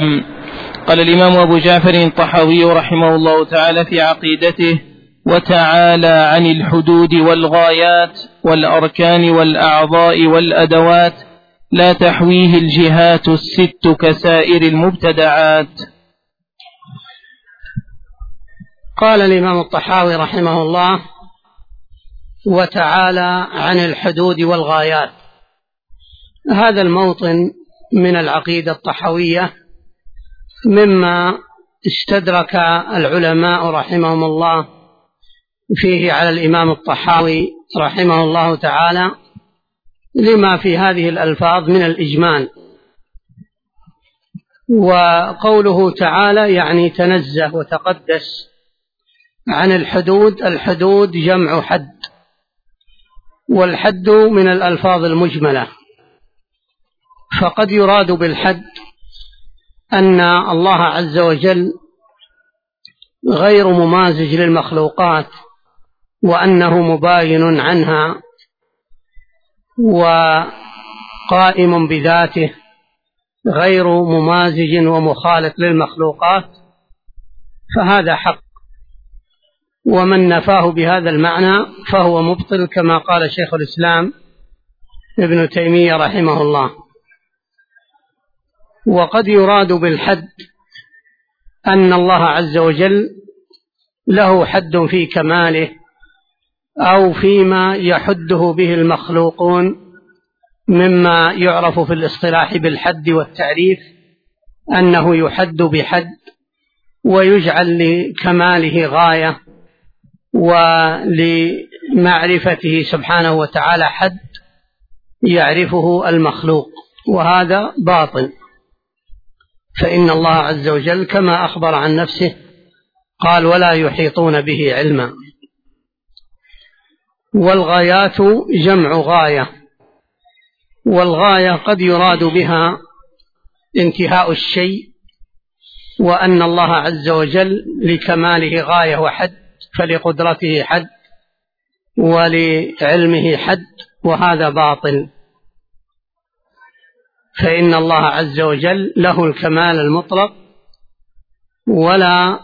قال الإمام أبو جعفر الطحاوي رحمه الله تعالى في عقيدته: وتعالى عن الحدود والغايات والأركان والأعضاء والأدوات لا تحويه الجهات الست كسائر المبتدعات. قال الإمام الطحاوي رحمه الله: وتعالى عن الحدود والغايات. هذا الموطن من العقيدة الطحاوية مما استدرك العلماء رحمهم الله فيه على الإمام الطحاوي رحمه الله تعالى، لما في هذه الألفاظ من الإجمال. وقوله تعالى يعني تنزه وتقدس عن الحدود. الحدود جمع حد، والحد من الألفاظ المجملة، فقد يراد بالحد أن الله عز وجل غير ممازج للمخلوقات، وأنه مباين عنها وقائم بذاته غير ممازج ومخالط للمخلوقات، فهذا حق. ومن نفاه بهذا المعنى فهو مبطل، كما قال شيخ الإسلام ابن تيمية رحمه الله. وقد يراد بالحد أن الله عز وجل له حد في كماله، أو فيما يحده به المخلوقون مما يعرف في الاصطلاح بالحد والتعريف، أنه يحد بحد ويجعل لكماله غاية ولمعرفته سبحانه وتعالى حد يعرفه المخلوق، وهذا باطل. فإن الله عز وجل كما أخبر عن نفسه قال: ولا يحيطون به علما. والغايات جمع غاية، والغاية قد يراد بها انتهاء الشيء، وأن الله عز وجل لكماله غاية وحد، فلقدرته حد ولعلمه حد، وهذا باطل. فإن الله عز وجل له الكمال المطلق، ولا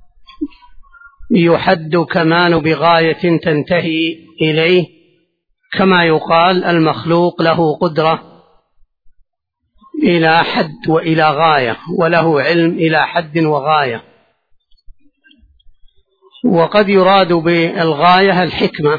يحد كمال بغاية تنتهي إليه، كما يقال المخلوق له قدرة إلى حد وإلى غاية، وله علم إلى حد وغاية. وقد يراد بالغاية الحكمة،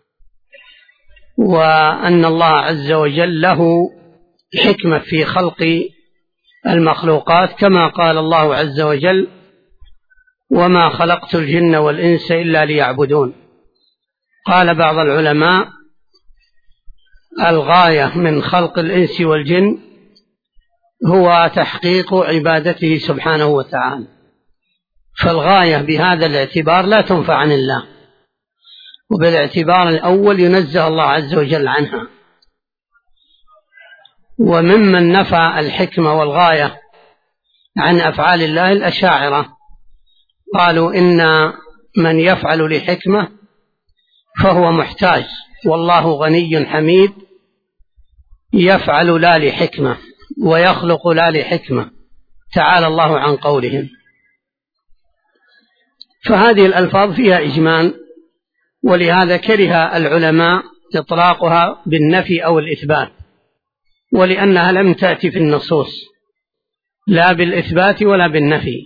وأن الله عز وجل له حكمة في خلق المخلوقات، كما قال الله عز وجل: وما خلقت الجن والإنس إلا ليعبدون. قال بعض العلماء: الغاية من خلق الإنس والجن هو تحقيق عبادته سبحانه وتعالى، فالغاية بهذا الاعتبار لا تنفع عن الله، وبالاعتبار الأول ينزه الله عز وجل عنها. وممن نفى الحكمة والغاية عن أفعال الله الأشاعرة، قالوا إن من يفعل لحكمة فهو محتاج، والله غني حميد، يفعل لا لحكمة ويخلق لا لحكمة، تعالى الله عن قولهم. فهذه الألفاظ فيها إجمال، ولهذا كره العلماء إطلاقها بالنفي أو الإثبات، ولأنها لم تأتي في النصوص لا بالإثبات ولا بالنفي.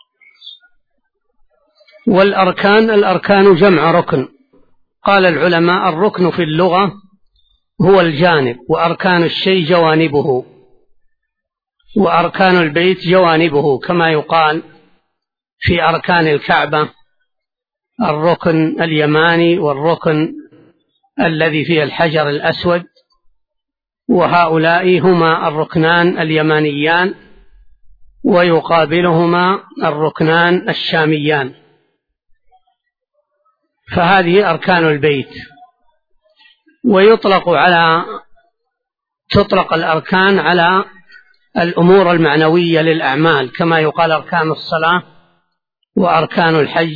والأركان، الأركان جمع ركن. قال العلماء: الركن في اللغة هو الجانب، وأركان الشيء جوانبه، وأركان البيت جوانبه، كما يقال في أركان الكعبة: الركن اليماني والركن الذي فيه الحجر الأسود، وهؤلاء هما الركنان اليمانيان، ويقابلهما الركنان الشاميان. فهذه أركان البيت. تطلق الأركان على الأمور المعنوية للأعمال، كما يقال أركان الصلاة وأركان الحج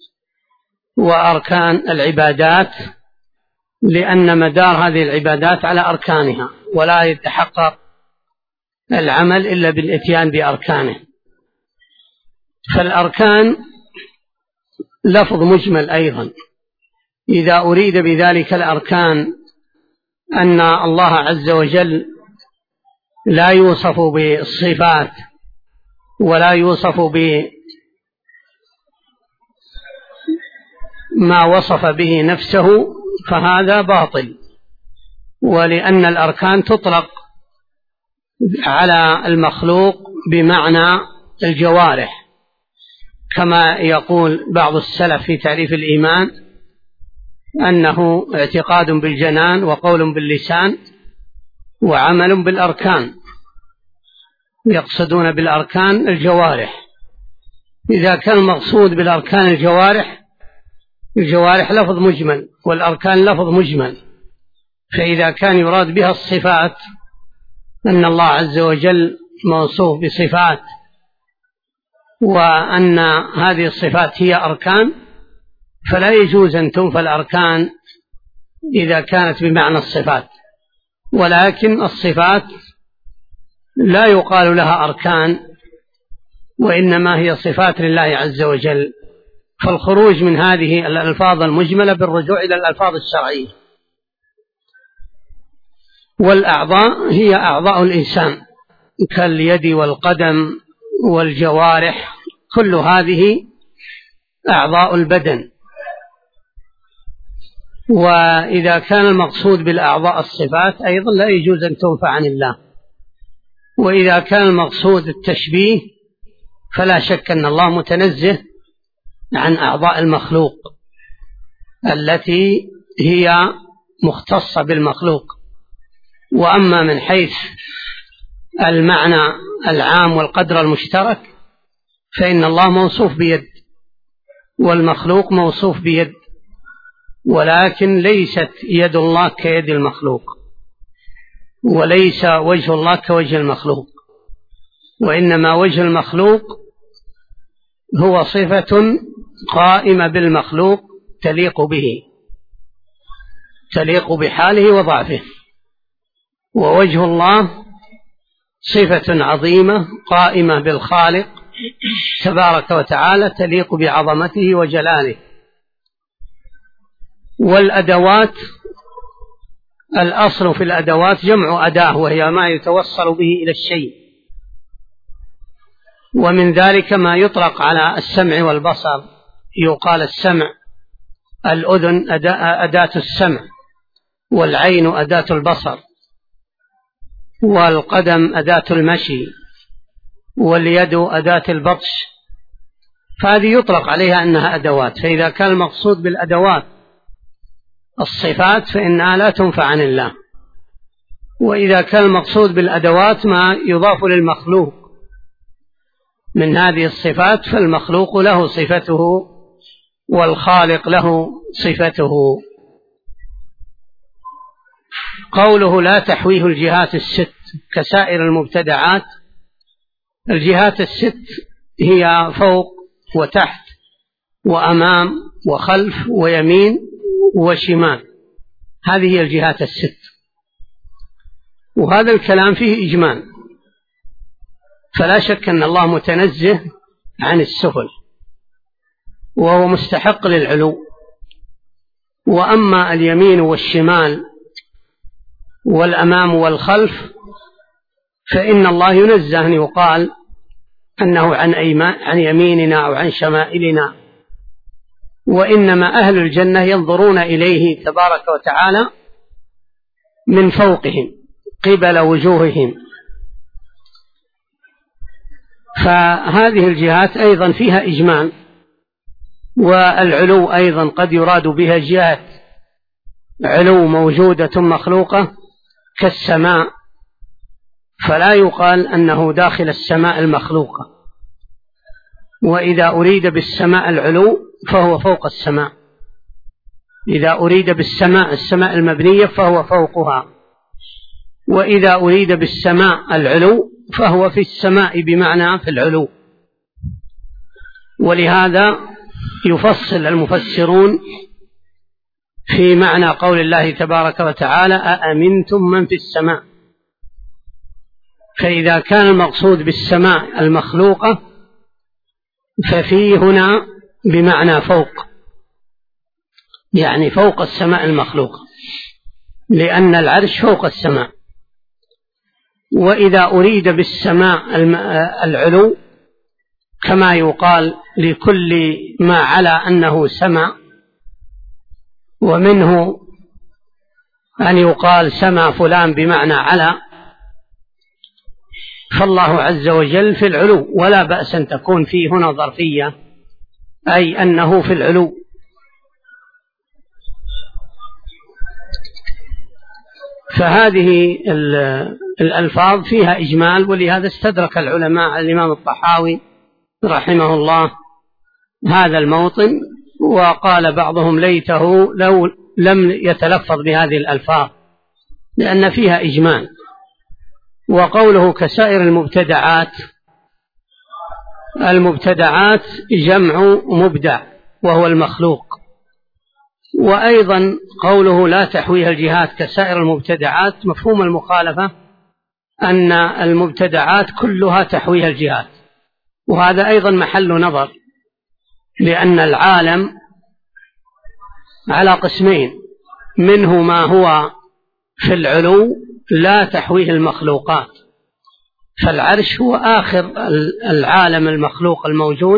وأركان العبادات، لأن مدار هذه العبادات على أركانها، ولا يتحقق العمل إلا بالإتيان بأركانه. فالأركان لفظ مجمل أيضا، إذا أريد بذلك الأركان أن الله عز وجل لا يوصف بالصفات ولا يوصف بما وصف به نفسه فهذا باطل، ولأن الأركان تطلق على المخلوق بمعنى الجوارح، كما يقول بعض السلف في تعريف الإيمان أنه اعتقاد بالجنان وقول باللسان وعمل بالأركان، يقصدون بالأركان الجوارح. إذا كان المقصود بالأركان الجوارح لفظ مجمل والأركان لفظ مجمل، فإذا كان يراد بها الصفات أن الله عز وجل موصوف بصفات وأن هذه الصفات هي أركان، فلا يجوز أن تنفى الأركان إذا كانت بمعنى الصفات، ولكن الصفات لا يقال لها أركان وإنما هي صفات لله عز وجل. فالخروج من هذه الألفاظ المجملة بالرجوع إلى الألفاظ الشرعية. والأعضاء هي أعضاء الإنسان كاليد والقدم والجوارح، كل هذه أعضاء البدن. وإذا كان المقصود بالأعضاء الصفات أيضا لا يجوز أن تنفى عن الله. وإذا كان المقصود التشبيه فلا شك أن الله متنزه عن أعضاء المخلوق التي هي مختصة بالمخلوق. وأما من حيث المعنى العام والقدر المشترك فإن الله موصوف بيد والمخلوق موصوف بيد، ولكن ليست يد الله كيد المخلوق، وليس وجه الله كوجه المخلوق، وإنما وجه المخلوق هو صفة قائمة بالمخلوق تليق بحاله وضعفه، ووجه الله صفة عظيمة قائمة بالخالق تبارك وتعالى تليق بعظمته وجلاله. والأدوات، الأصل في الأدوات جمع أداة وهي ما يتوصل به إلى الشيء، ومن ذلك ما يطلق على السمع والبصر، يقال السمع الأذن أداة السمع، والعين أداة البصر، والقدم أداة المشي، واليد أداة البطش، فهذه يطلق عليها أنها أدوات. فإذا كان المقصود بالأدوات الصفات فإنها لا تنفى عن الله، وإذا كان المقصود بالأدوات ما يضاف للمخلوق من هذه الصفات فالمخلوق له صفته والخالق له صفته. قوله لا تحويه الجهات الست كسائر المبتدعات، الجهات الست هي فوق وتحت وأمام وخلف ويمين وشمال، هذه هي الجهات الست. وهذا الكلام فيه إجمال، فلا شك أن الله متنزه عن السفل وهو مستحق للعلو. وأما اليمين والشمال والأمام والخلف فإن الله ينزه أن يقال أنه عن يميننا أو عن شمائلنا، وإنما أهل الجنة ينظرون إليه تبارك وتعالى من فوقهم قبل وجوههم. فهذه الجهات أيضا فيها إجمال. والعلو أيضا قد يراد بها جهات علو موجودة مخلوقة كالسماء، فلا يقال أنه داخل السماء المخلوقة. وإذا أريد بالسماء العلو فهو فوق السماء، إذا أريد بالسماء السماء المبنية فهو فوقها، وإذا أريد بالسماء العلو فهو في السماء بمعنى في العلو. ولهذا يفصل المفسرون في معنى قول الله تبارك وتعالى أأمنتم من في السماء، فإذا كان المقصود بالسماء المخلوقة ففي هنا بمعنى فوق، يعني فوق السماء المخلوقة، لأن العرش فوق السماء. وإذا أريد بالسماء العلو كما يقال لكل ما على أنه سماء، ومنه أن يقال سما فلان بمعنى على، فالله عز وجل في العلو، ولا بأس أن تكون فيه هنا ظرفية، أي أنه في العلو. فهذه الألفاظ فيها إجمال، ولهذا استدرك العلماء الإمام الطحاوي رحمه الله هذا الموطن، وقال بعضهم ليته لو لم يتلفظ بهذه الألفاظ لأن فيها إجمال. وقوله كسائر المبتدعات جمع مبدع وهو المخلوق. وأيضا قوله لا تحويها الجهات كسائر المبتدعات، مفهوم المخالفة أن المبتدعات كلها تحويها الجهات، وهذا أيضا محل نظر، لأن العالم على قسمين، منه ما هو في العلو لا تحويه المخلوقات، فالعرش هو آخر العالم المخلوق الموجود،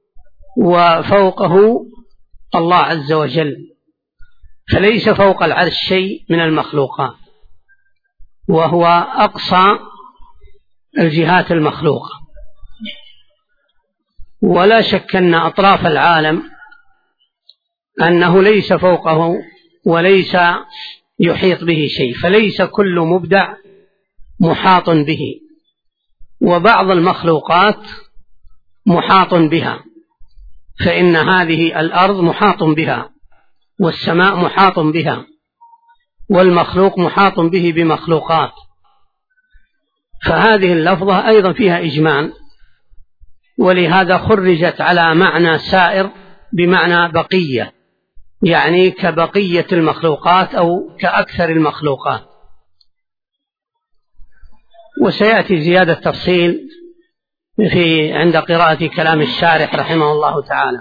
وفوقه الله عز وجل، فليس فوق العرش شيء من المخلوقات، وهو أقصى الجهات المخلوقة. ولا شك أن أطراف العالم أنه ليس فوقه وليس يحيط به شيء، فليس كل مبدع محاط به، وبعض المخلوقات محاط بها، فإن هذه الأرض محاط بها، والسماء محاط بها، والمخلوق محاط به بمخلوقات. فهذه اللفظة أيضا فيها إجمال، ولهذا خرجت على معنى سائر بمعنى بقية، يعني كبقية المخلوقات أو كأكثر المخلوقات. وسيأتي زيادة تفصيل عند قراءة كلام الشارح رحمه الله تعالى.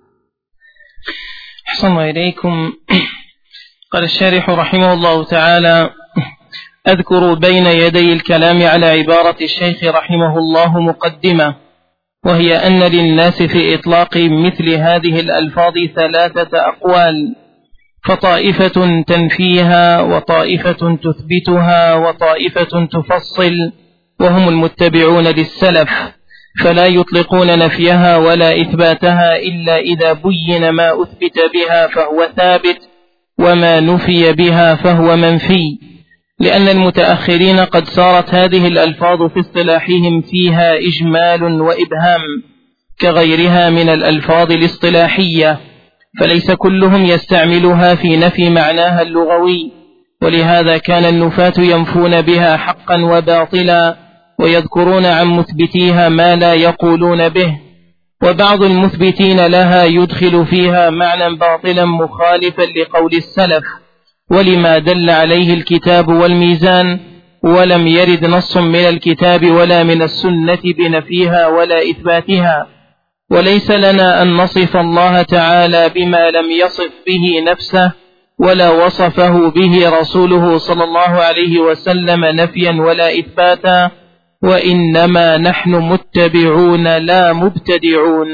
أحسن الله إليكم. قال الشارح رحمه الله تعالى: أذكر بين يدي الكلام على عبارة الشيخ رحمه الله مقدمة، وهي أن للناس في إطلاق مثل هذه الألفاظ 3 أقوال، فطائفة تنفيها، وطائفة تثبتها، وطائفة تفصل، وهم المتبعون للسلف، فلا يطلقون نفيها ولا إثباتها إلا إذا بين ما أثبت بها فهو ثابت، وما نفي بها فهو منفي، لأن المتأخرين قد صارت هذه الألفاظ في اصطلاحهم فيها إجمال وإبهام كغيرها من الألفاظ الاصطلاحية، فليس كلهم يستعملها في نفي معناها اللغوي، ولهذا كان النفاة ينفون بها حقا وباطلا، ويذكرون عن مثبتيها ما لا يقولون به، وبعض المثبتين لها يدخل فيها معنى باطلا مخالفا لقول السلف ولما دل عليه الكتاب والميزان، ولم يرد نص من الكتاب ولا من السنة بنفيها ولا إثباتها. وليس لنا أن نصف الله تعالى بما لم يصف به نفسه ولا وصفه به رسوله صلى الله عليه وسلم نفيا ولا إثباتا، وإنما نحن متبعون لا مبتدعون.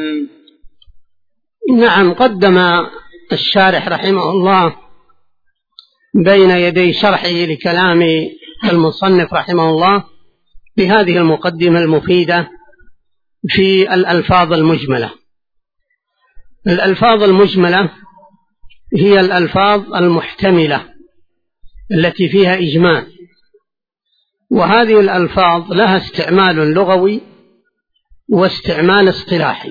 نعم، قدم الشارح رحمه الله بين يدي شرحه لكلام المصنف رحمه الله بهذه المقدمة المفيدة في الألفاظ المجملة. الألفاظ المجملة هي الألفاظ المحتملة التي فيها إجمال، وهذه الألفاظ لها استعمال لغوي واستعمال اصطلاحي.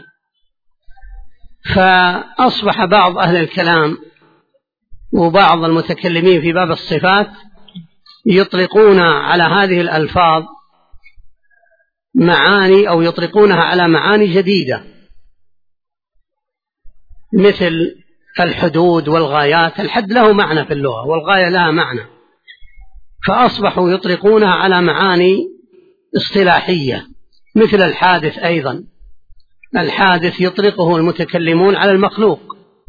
فأصبح بعض أهل الكلام وبعض المتكلمين في باب الصفات يطلقون على هذه الألفاظ معاني، أو يطلقونها على معاني جديدة، مثل الحدود والغايات. الحد له معنى في اللغة، والغاية لها معنى، فأصبحوا يطلقونها على معاني اصطلاحية مثل الحادث. أيضا الحادث يطلقه المتكلمون على المخلوق،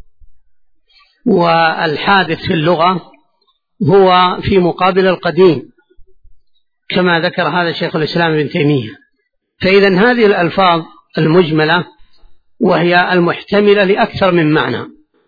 والحادث في اللغة هو في مقابل القديم كما ذكر هذا شيخ الإسلام ابن تيمية. فإذا هذه الألفاظ المجملة وهي المحتملة لأكثر من معنى،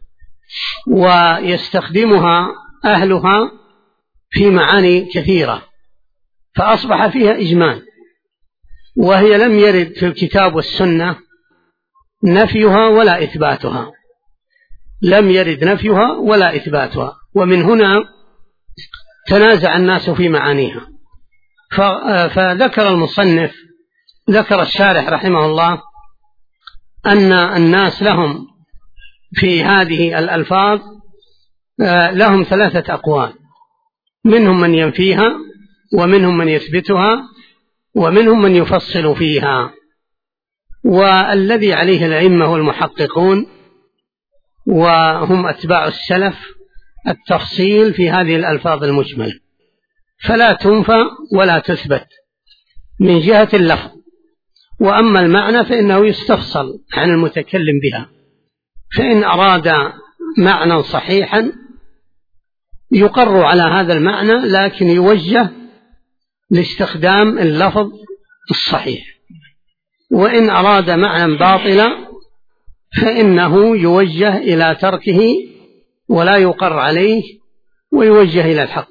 ويستخدمها أهلها في معاني كثيرة، فأصبح فيها إجمال، وهي لم يرد في الكتاب والسنة نفيها ولا إثباتها، لم يرد نفيها ولا إثباتها، ومن هنا تنازع الناس في معانيها. فذكر المصنف، ذكر الشارح رحمه الله أن الناس لهم في هذه الألفاظ لهم 3 أقوال، منهم من ينفيها، ومنهم من يثبتها، ومنهم من يفصل فيها. والذي عليه الأئمة والمحققون وهم أتباع السلف التفصيل في هذه الألفاظ المجملة، فلا تنفى ولا تثبت من جهة اللفظ، وأما المعنى فإنه يستفصل عن المتكلم بها، فإن أراد معنى صحيحا يقر على هذا المعنى، لكن يوجه لاستخدام اللفظ الصحيح، وإن أراد معنى باطلا فإنه يوجه إلى تركه ولا يقر عليه، ويوجه إلى الحق.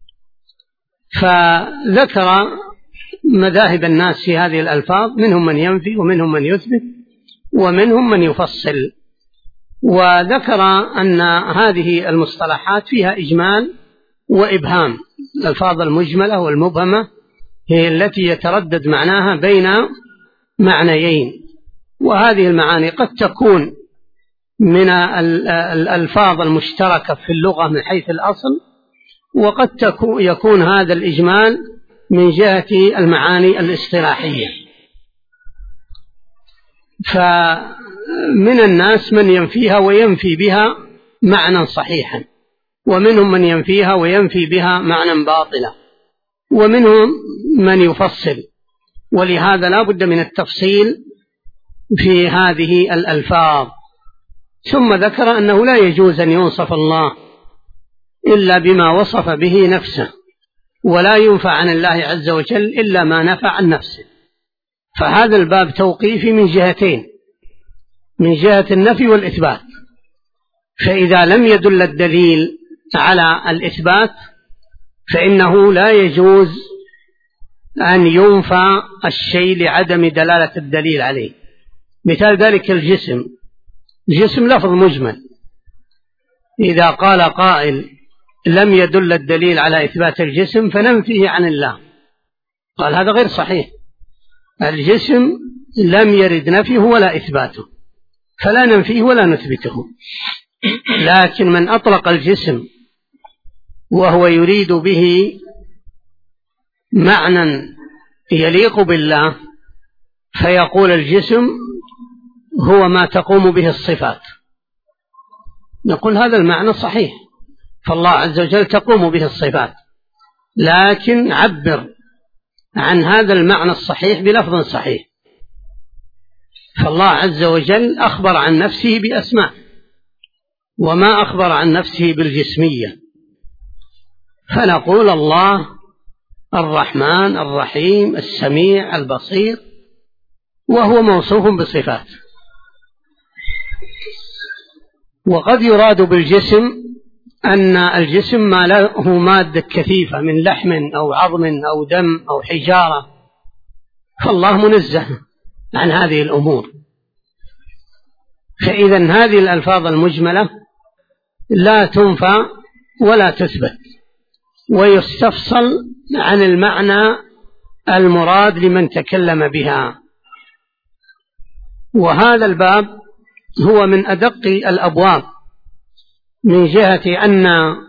فذكر مذاهب الناس في هذه الألفاظ، منهم من ينفي، ومنهم من يثبت، ومنهم من يفصل. وذكر أن هذه المصطلحات فيها إجمال وإبهام. الألفاظ المجملة والمبهمة هي التي يتردد معناها بين معنيين، وهذه المعاني قد تكون من الألفاظ المشتركة في اللغة من حيث الأصل، وقد يكون هذا الإجمال من جهة المعاني الاصطلاحية. فمن الناس من ينفيها وينفي بها معنى صحيحا، ومنهم من ينفيها وينفي بها معنى باطلا، ومنهم من يفصل، ولهذا لا بد من التفصيل في هذه الألفاظ. ثم ذكر أنه لا يجوز أن يوصف الله إلا بما وصف به نفسه، ولا ينفع عن الله عز وجل إلا ما نفع عن نفسه. فهذا الباب توقيفي من جهتين، من جهة النفي والإثبات. فإذا لم يدل الدليل على الإثبات فإنه لا يجوز أن ينفى الشيء لعدم دلالة الدليل عليه. مثال ذلك الجسم، الجسم لفظ مجمل، إذا قال قائل لم يدل الدليل على إثبات الجسم فننفيه عن الله، قال هذا غير صحيح. الجسم لم يرد نفيه ولا إثباته، فلا ننفيه ولا نثبته. لكن من أطلق الجسم وهو يريد به معنى يليق بالله، فيقول الجسم هو ما تقوم به الصفات، نقول هذا المعنى صحيح، فالله عز وجل تقوم به الصفات، لكن عبر عن هذا المعنى الصحيح بلفظ صحيح. فالله عز وجل أخبر عن نفسه بأسماء، وما أخبر عن نفسه بالجسمية، فنقول الله الرحمن الرحيم السميع البصير، وهو موصوف بصفات. وقد يراد بالجسم أن الجسم ما له مادة كثيفة من لحم أو عظم أو دم أو حجارة، فالله منزه عن هذه الأمور. فإذا هذه الألفاظ المجملة لا تنفى ولا تثبت، ويستفصل عن المعنى المراد لمن تكلم بها. وهذا الباب هو من أدق الأبواب من جهة أن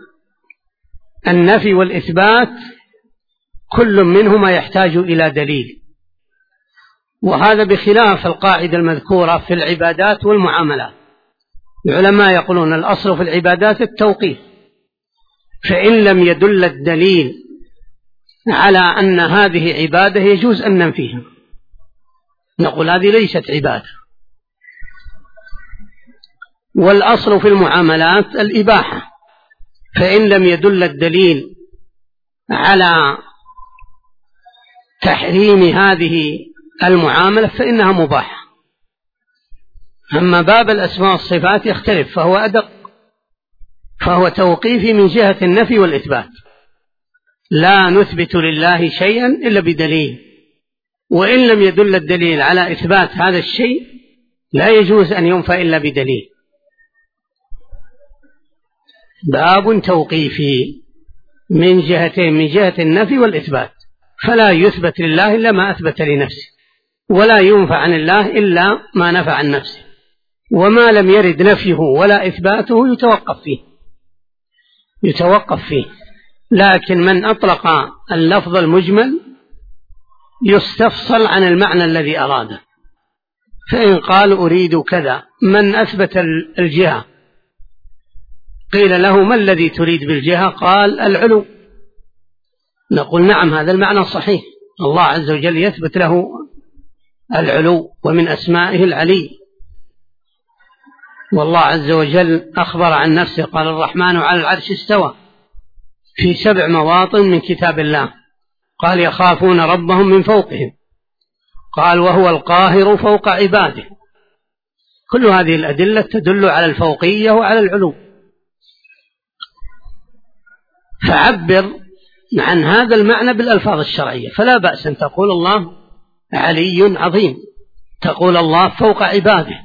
النفي والإثبات كل منهما يحتاج إلى دليل، وهذا بخلاف القاعدة المذكورة في العبادات والمعاملات. العلماء يقولون الأصل في العبادات التوقيف، فإن لم يدل الدليل على أن هذه عبادة يجوز أن ننفيها، نقول هذه ليست عبادة. والأصل في المعاملات الإباحة، فإن لم يدل الدليل على تحريم هذه المعاملة فإنها مباحة. أما باب الأسماء والصفات يختلف، فهو أدق، فهو توقيفي من جهة النفي والإثبات، لا نثبت لله شيئا إلا بدليل، وإن لم يدل الدليل على إثبات هذا الشيء لا يجوز أن ينفى إلا بدليل. باب توقيفي من جهتين، من جهة النفي والإثبات، فلا يثبت لله إلا ما أثبت لنفسه، ولا ينفى عن الله إلا ما نفى عن نفسه، وما لم يرد نفيه ولا إثباته يتوقف فيه. لكن من أطلق اللفظ المجمل يستفصل عن المعنى الذي أراده، فإن قال أريد كذا، من أثبت الجهة قيل له ما الذي تريد بالجهة؟ قال العلو، نقول نعم هذا المعنى صحيح، الله عز وجل يثبت له العلو، ومن أسمائه العلي. والله عز وجل أخبر عن نفسه قال الرحمن على العرش استوى في 7 مواطن من كتاب الله، قال يخافون ربهم من فوقهم، قال وهو القاهر فوق عباده. كل هذه الأدلة تدل على الفوقية وعلى العلو. فعبر عن هذا المعنى بالألفاظ الشرعية، فلا بأس أن تقول الله علي عظيم، تقول الله فوق عباده.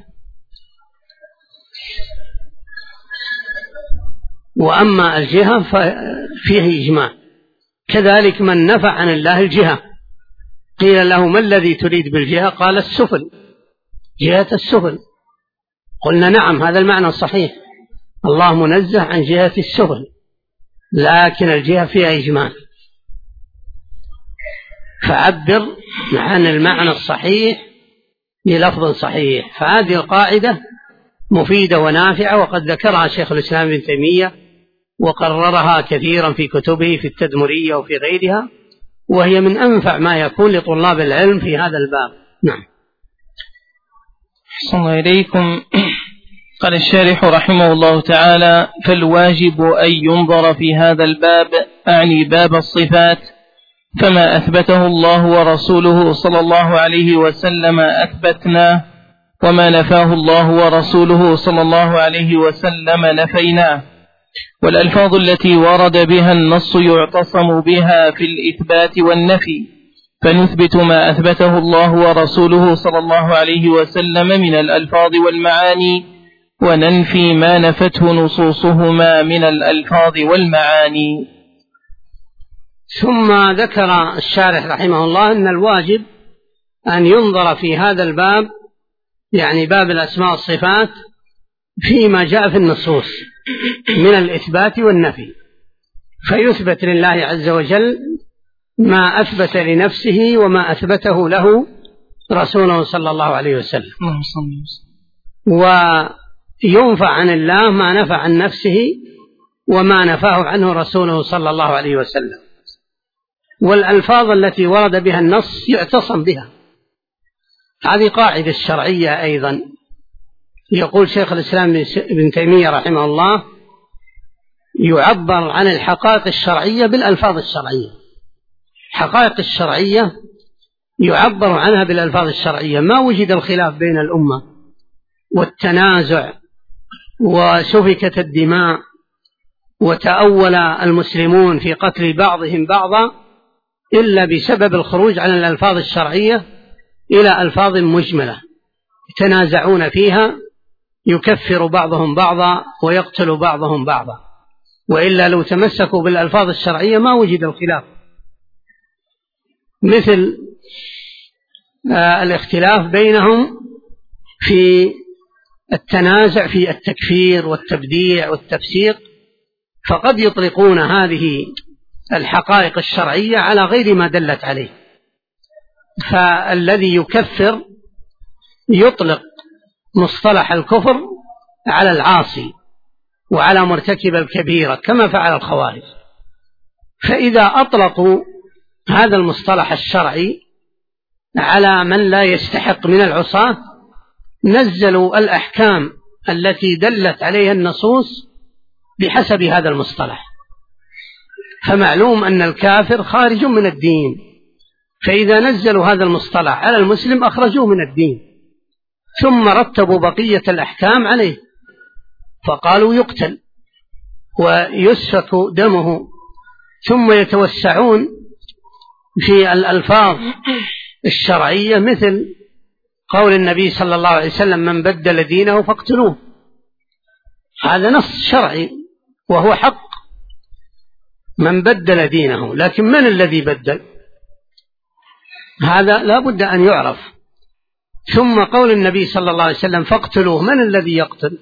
وأما الجهة ففيه إجماع. كذلك من نفى عن الله الجهة قيل له ما الذي تريد بالجهة؟ قال السفل، جهة السفل. قلنا نعم هذا المعنى صحيح، الله منزه عن جهة السفل، لكن الجهة فيها إجماع. فعبر عن المعنى الصحيح بلفظ صحيح. فهذه القاعدة مفيدة ونافعة، وقد ذكرها شيخ الإسلام ابن تيمية وقررها كثيرا في كتبه في التدمرية وفي غيرها، وهي من أنفع ما يكون لطلاب العلم في هذا الباب. نعم. أحسن الله إليكم. قال الشارح رحمه الله تعالى: فالواجب أن ينظر في هذا الباب، أعني باب الصفات، فما أثبته الله ورسوله صلى الله عليه وسلم أثبتناه، وما نفاه الله ورسوله صلى الله عليه وسلم نفيناه. والألفاظ التي ورد بها النص يعتصم بها في الإثبات والنفي، فنثبت ما أثبته الله ورسوله صلى الله عليه وسلم من الألفاظ والمعاني، وننفي ما نفته نصوصهما من الألفاظ والمعاني. ثم ذكر الشارح رحمه الله أن الواجب أن ينظر في هذا الباب، يعني باب الأسماء والصفات، فيما جاء في النصوص من الإثبات والنفي، فيثبت لله عز وجل ما أثبت لنفسه وما أثبته له رسوله صلى الله عليه وسلم، وينفى عن الله ما نفى عن نفسه وما نفاه عنه رسوله صلى الله عليه وسلم. والألفاظ التي ورد بها النص يعتصم بها، هذه قاعدة الشرعية أيضا. يقول شيخ الإسلام ابن تيمية رحمه الله: يعبر عن الحقائق الشرعية بالألفاظ الشرعية. حقائق الشرعية يعبر عنها بالألفاظ الشرعية. ما وجد الخلاف بين الأمة والتنازع وسفكت الدماء وتأول المسلمون في قتل بعضهم بعضا إلا بسبب الخروج عن الألفاظ الشرعية إلى ألفاظ مجملة يتنازعون فيها، يكفر بعضهم بعضا ويقتل بعضهم بعضا. وإلا لو تمسكوا بالألفاظ الشرعية ما وجد الخلاف، مثل الاختلاف بينهم في التنازع في التكفير والتبديع والتفسيق، فقد يطلقون هذه الحقائق الشرعية على غير ما دلت عليه. فالذي يكفر يطلق مصطلح الكفر على العاصي وعلى مرتكب الكبيرة كما فعل الخوارج. فإذا أطلقوا هذا المصطلح الشرعي على من لا يستحق من العصاة، نزلوا الأحكام التي دلت عليها النصوص بحسب هذا المصطلح. فمعلوم أن الكافر خارج من الدين، فإذا نزلوا هذا المصطلح على المسلم أخرجوه من الدين، ثم رتبوا بقية الأحكام عليه، فقالوا يقتل ويسفك دمه، ثم يتوسعون في الألفاظ الشرعية مثل قول النبي صلى الله عليه وسلم من بدل دينه فاقتلوه. هذا نص شرعي وهو حق، من بدل دينه، لكن من الذي بدل؟ هذا لا بد أن يعرف. ثم قول النبي صلى الله عليه وسلم فاقتلوه، من الذي يقتل؟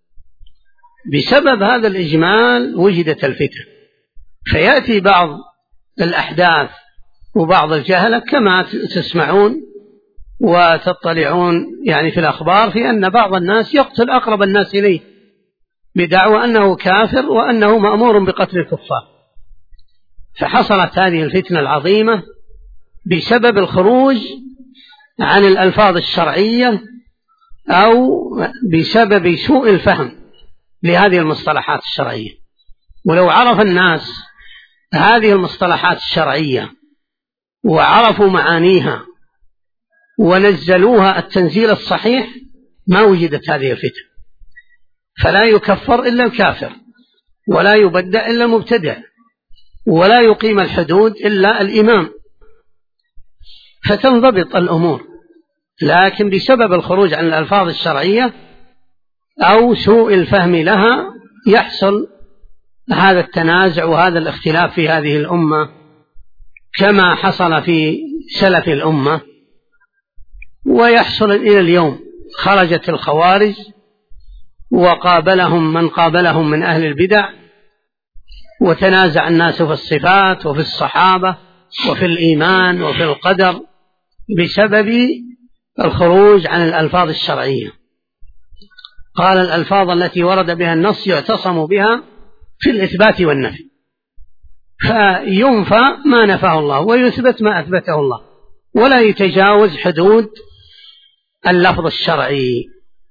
بسبب هذا الإجمال وجدت الفتنة، فيأتي بعض الأحداث وبعض الجهلة كما تسمعون وتطلعون يعني في الأخبار في أن بعض الناس يقتل أقرب الناس إليه بدعوى أنه كافر وأنه مأمور بقتل الكفار. فحصلت هذه الفتنة العظيمة بسبب الخروج عن الألفاظ الشرعية أو بسبب سوء الفهم لهذه المصطلحات الشرعية. ولو عرف الناس هذه المصطلحات الشرعية وعرفوا معانيها ونزلوها التنزيل الصحيح ما وجدت هذه الفتنة. فلا يكفر إلا الكافر، ولا يبدع إلا المبتدع، ولا يقيم الحدود إلا الإمام، فتنضبط الأمور. لكن بسبب الخروج عن الألفاظ الشرعية أو سوء الفهم لها يحصل هذا التنازع وهذا الاختلاف في هذه الأمة، كما حصل في سلف الأمة ويحصل إلى اليوم. خرجت الخوارج وقابلهم من قابلهم من أهل البدع، وتنازع الناس في الصفات وفي الصحابة وفي الإيمان وفي القدر بسبب الخروج عن الألفاظ الشرعية. قال الألفاظ التي ورد بها النص يعتصم بها في الإثبات والنفي، فينفى ما نفاه الله ويثبت ما أثبته الله، ولا يتجاوز حدود اللفظ الشرعي.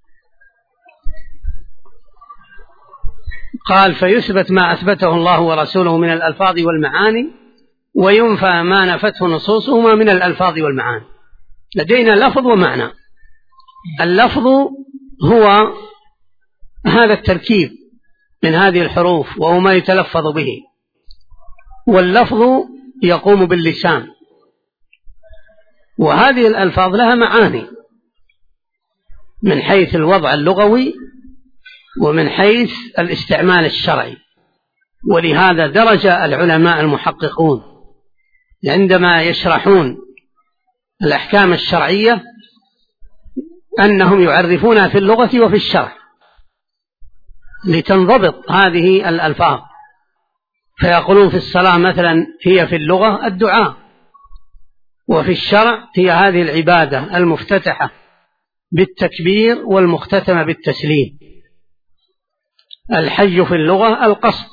قال فيثبت ما أثبته الله ورسوله من الألفاظ والمعاني، وينفى ما نفته نصوصهما من الألفاظ والمعاني. لدينا لفظ ومعنى. اللفظ هو هذا التركيب من هذه الحروف وهو ما يتلفظ به، واللفظ يقوم باللسان، وهذه الألفاظ لها معاني من حيث الوضع اللغوي ومن حيث الاستعمال الشرعي. ولهذا درج العلماء المحققون عندما يشرحون الأحكام الشرعية أنهم يعرفونها في اللغة وفي الشرع لتنضبط هذه الألفاظ. فيقولون في الصلاة مثلا هي في اللغة الدعاء، وفي الشرع هي هذه العبادة المفتتحة بالتكبير والمختتمة بالتسليم. الحج في اللغة القصد،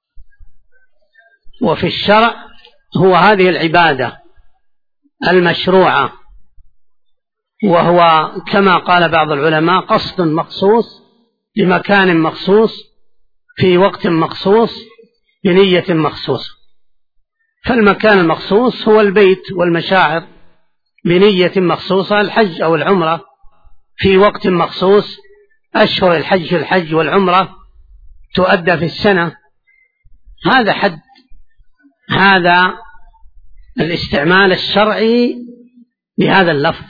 وفي الشرع هو هذه العبادة المشروعة، وهو كما قال بعض العلماء قصد مخصوص لمكان مخصوص في وقت مخصوص بنية مخصوصة. فالمكان المخصوص هو البيت والمشاعر بنية مخصوصة، الحج أو العمرة في وقت مخصوص، أشهر الحج في الحج والعمرة تؤدى في السنة. هذا حد هذا الاستعمال الشرعي لهذا اللفظ.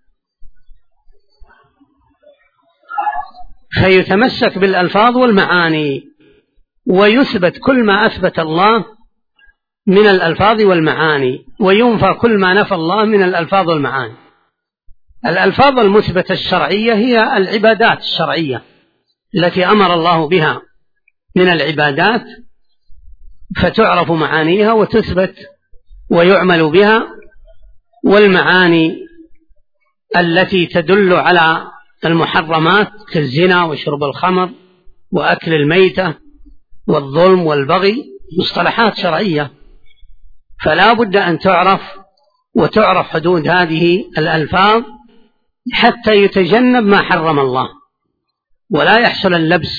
فيتمسك بالألفاظ والمعاني، ويثبت كل ما أثبت الله من الألفاظ والمعاني، وينفى كل ما نفى الله من الألفاظ والمعاني. الألفاظ المثبتة الشرعية هي العبادات الشرعية التي أمر الله بها من العبادات، فتعرف معانيها وتثبت ويعمل بها. والمعاني التي تدل على المحرمات كالزنا وشرب الخمر وأكل الميتة والظلم والبغي مصطلحات شرعية، فلا بد أن تعرف حدود هذه الألفاظ حتى يتجنب ما حرم الله، ولا يحصل اللبس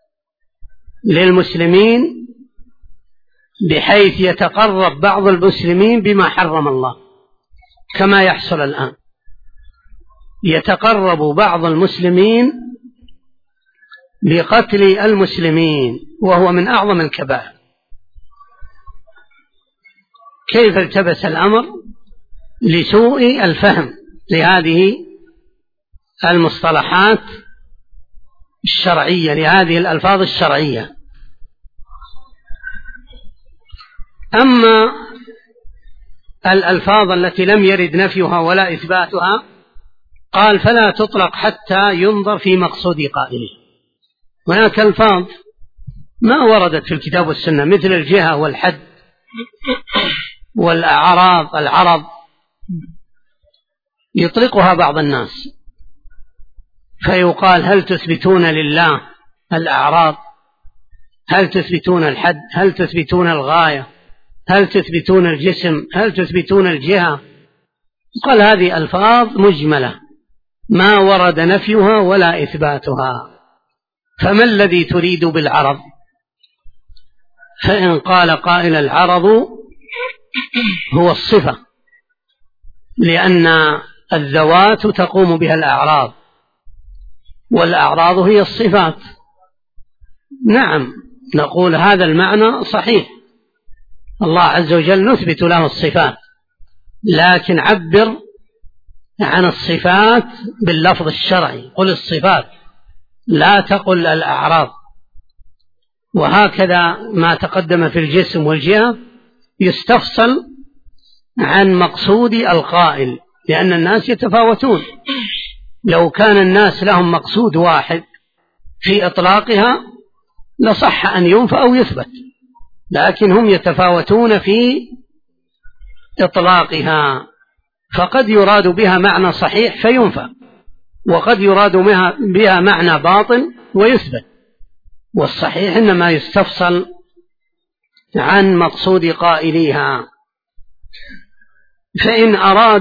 للمسلمين بحيث يتقرب بعض المسلمين بما حرم الله، كما يحصل الآن. يتقرب بعض المسلمين بقتل المسلمين، وهو من أعظم الكبائر. كيف التبس الأمر؟ لسوء الفهم لهذه المصطلحات الشرعية، لهذه الألفاظ الشرعية. أما الألفاظ التي لم يرد نفيها ولا إثباتها، قال فلا تطلق حتى ينظر في مقصود قائله. هناك ألفاظ ما وردت في الكتاب والسنة مثل الجهة والحد والأعراض، العرض، يطلقها بعض الناس فيقال هل تثبتون لله الأعراض؟ هل تثبتون الحد؟ هل تثبتون الغاية؟ هل تثبتون الجسم؟ هل تثبتون الجهة؟ قال هذه ألفاظ مجملة ما ورد نفيها ولا إثباتها، فما الذي تريد بالعرض؟ فإن قال قائل العرض هو الصفة، لأن الذوات تقوم بها الأعراض، والأعراض هي الصفات. نعم، نقول هذا المعنى صحيح، الله عز وجل نثبت له الصفات، لكن عبر عن الصفات باللفظ الشرعي، قل الصفات لا تقل الأعراض. وهكذا ما تقدم في الجسم والجهة يستفصل عن مقصود القائل، لأن الناس يتفاوتون. لو كان الناس لهم مقصود واحد في إطلاقها لصح أن ينفى أو يثبت، لكن هم يتفاوتون في إطلاقها، فقد يراد بها معنى صحيح فينفى، وقد يراد بها معنى باطل ويثبت. والصحيح إنما يستفصل عن مقصود قائليها. فإن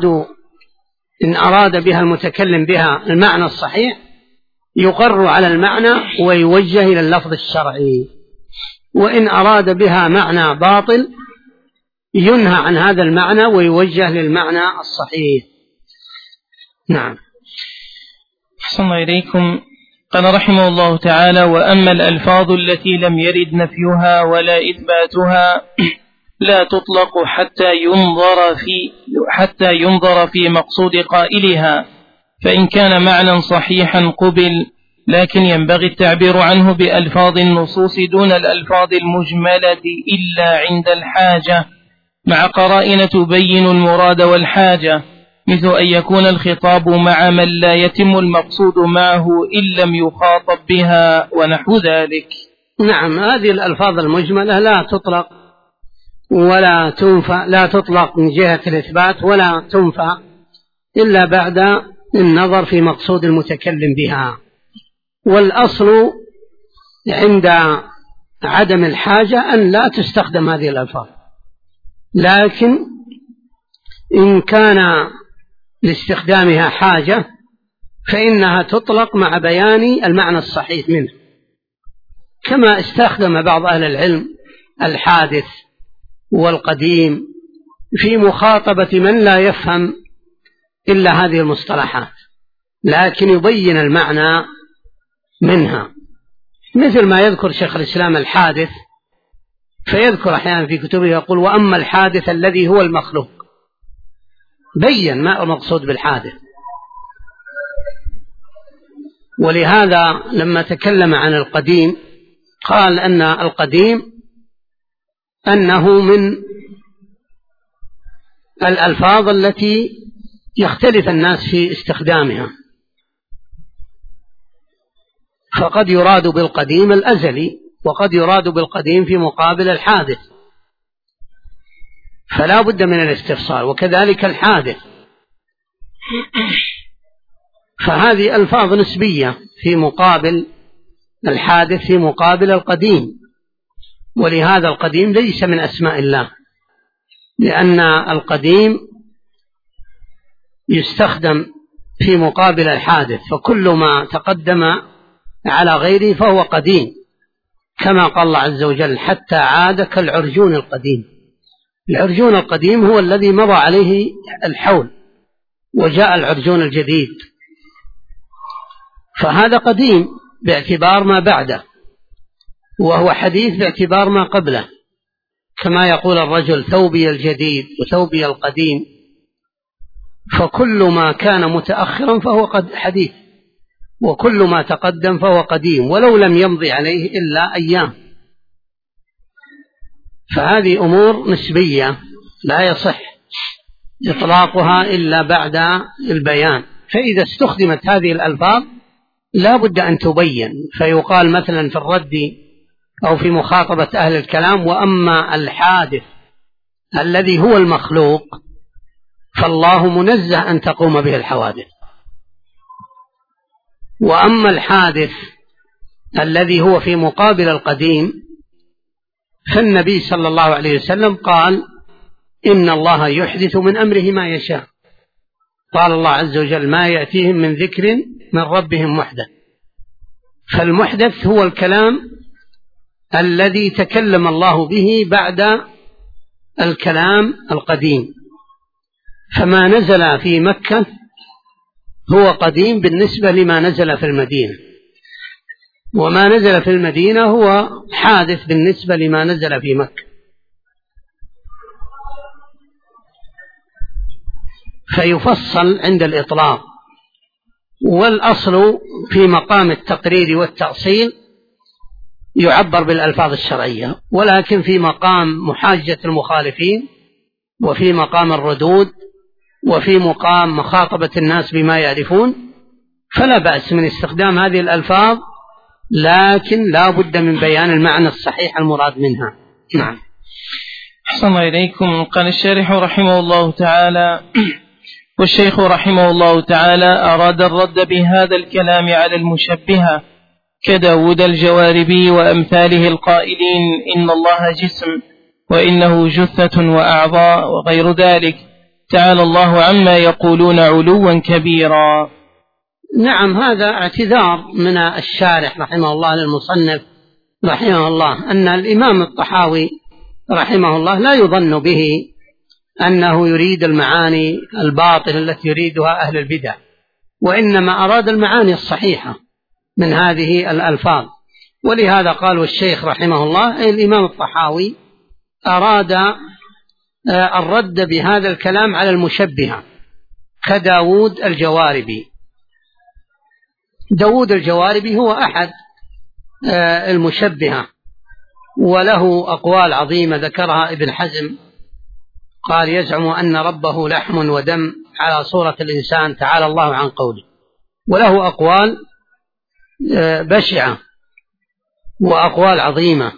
أراد بها المتكلم بها المعنى الصحيح يقر على المعنى ويوجه إلى اللفظ الشرعي، وإن أراد بها معنى باطل ينهى عن هذا المعنى ويوجه للمعنى الصحيح. نعم. أحسن الله إليكم. قال رحمه الله تعالى: وأما الألفاظ التي لم يرد نفيها ولا إثباتها لا تطلق حتى ينظر في مقصود قائلها، فإن كان معنى صحيحا قبل، لكن ينبغي التعبير عنه بألفاظ النصوص دون الألفاظ المجملة إلا عند الحاجة، مع قرائن تبين المراد والحاجة، مثل أن يكون الخطاب مع من لا يتم المقصود معه إن لم يخاطب بها ونحو ذلك. نعم، هذه الألفاظ المجملة لا تطلق ولا تنفى، لا تطلق من جهة الإثبات ولا تنفى إلا بعد النظر في مقصود المتكلم بها. والأصل عند عدم الحاجة أن لا تستخدم هذه الألفاظ، لكن إن كان لاستخدامها حاجة فإنها تطلق مع بيان المعنى الصحيح منه، كما استخدم بعض أهل العلم الحادث والقديم في مخاطبة من لا يفهم إلا هذه المصطلحات، لكن يبين المعنى منها، مثل ما يذكر شيخ الإسلام الحادث، فيذكر أحيانا في كتبه يقول: وأما الحادث الذي هو المخلوق، بين ما المقصود بالحادث. ولهذا لما تكلم عن القديم قال أن القديم أنه من الألفاظ التي يختلف الناس في استخدامها، فقد يراد بالقديم الأزلي، وقد يراد بالقديم في مقابل الحادث، فلا بد من الاستفصال. وكذلك الحادث، فهذه ألفاظ نسبية في مقابل الحادث في مقابل القديم، ولهذا القديم ليس من أسماء الله، لأن القديم يستخدم في مقابل الحادث، فكل ما تقدم على غيره فهو قديم، كما قال الله عز وجل: حتى عاد كالعرجون القديم. العرجون القديم هو الذي مضى عليه الحول وجاء العرجون الجديد، فهذا قديم باعتبار ما بعده، وهو حديث باعتبار ما قبله، كما يقول الرجل: ثوبي الجديد وثوبي القديم. فكل ما كان متأخرا فهو حديث، وكل ما تقدم فهو قديم، ولو لم يمضي عليه إلا أيام. فهذه أمور نسبية لا يصح إطلاقها إلا بعد البيان. فإذا استخدمت هذه الألفاظ لا بد أن تبين، فيقال مثلا في الرد أو في مخاطبة أهل الكلام: وأما الحادث الذي هو المخلوق فالله منزه أن تقوم به الحوادث، وأما الحادث الذي هو في مقابل القديم فالنبي صلى الله عليه وسلم قال: إن الله يحدث من أمره ما يشاء. قال الله عز وجل: ما يأتيهم من ذكر من ربهم محدث. فالمحدث هو الكلام الذي تكلم الله به بعد الكلام القديم، فما نزل في مكة هو قديم بالنسبة لما نزل في المدينة، وما نزل في المدينة هو حادث بالنسبة لما نزل في مكة. فيفصل عند الإطلاق، والأصل في مقام التقرير والتأصيل يعبر بالألفاظ الشرعية، ولكن في مقام محاجة المخالفين وفي مقام الردود وفي مقام مخاطبة الناس بما يعرفون فلا بأس من استخدام هذه الألفاظ، لكن لا بد من بيان المعنى الصحيح المراد منها. نعم. أحسن إليكم. قال الشارح رحمه الله تعالى: والشيخ رحمه الله تعالى أراد الرد بهذا الكلام على المشبهة كداود الجواربي وأمثاله القائلين إن الله جسم وإنه جثة وأعضاء وغير ذلك، تعالى الله عما يقولون علوا كبيرا. نعم، هذا اعتذار من الشارح رحمه الله للمصنف رحمه الله، أن الإمام الطحاوي رحمه الله لا يظن به أنه يريد المعاني الباطلة التي يريدها أهل البدع، وإنما أراد المعاني الصحيحة من هذه الألفاظ. ولهذا قال والشيخ رحمه الله أي الإمام الطحاوي أراد الرد بهذا الكلام على المشبهة كداود الجواربي. داود الجواربي هو أحد المشبهة، وله أقوال عظيمة ذكرها ابن حزم، قال: يزعم أن ربه لحم ودم على صورة الإنسان، تعالى الله عن قوله. وله أقوال بشعة وأقوال عظيمة.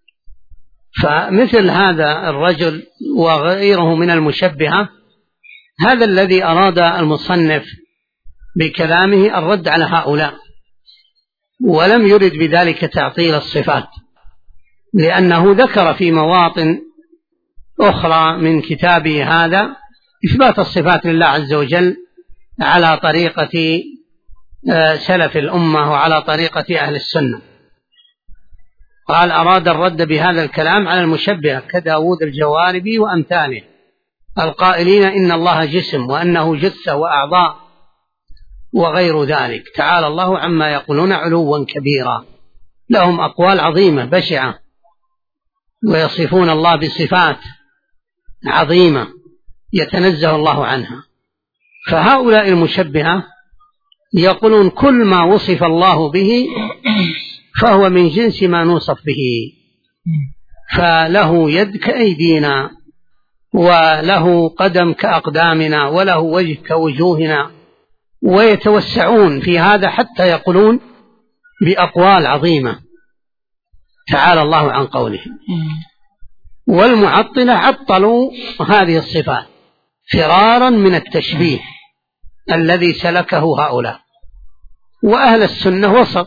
فمثل هذا الرجل وغيره من المشبهة هذا الذي أراد المصنف بكلامه الرد على هؤلاء، ولم يرد بذلك تعطيل الصفات، لأنه ذكر في مواطن أخرى من كتابه هذا إثبات الصفات لله عز وجل على طريقة سلف الأمة وعلى طريقة أهل السنة. قال: أراد الرد بهذا الكلام على المشبهة كداود الجواربي وأمثاله القائلين إن الله جسم وأنه جثة وأعضاء وغير ذلك، تعالى الله عما يقولون علوا كبيرا. لهم أقوال عظيمة بشعة، ويصفون الله بصفات عظيمة يتنزه الله عنها. فهؤلاء المشبهة يقولون كل ما وصف الله به فهو من جنس ما نوصف به، فله يد كأيدينا، وله قدم كأقدامنا، وله وجه كوجوهنا، ويتوسعون في هذا حتى يقولون بأقوال عظيمة تعالى الله عن قوله. والمعطلة عطلوا هذه الصفات فرارا من التشبيه الذي سلكه هؤلاء. وأهل السنة وسط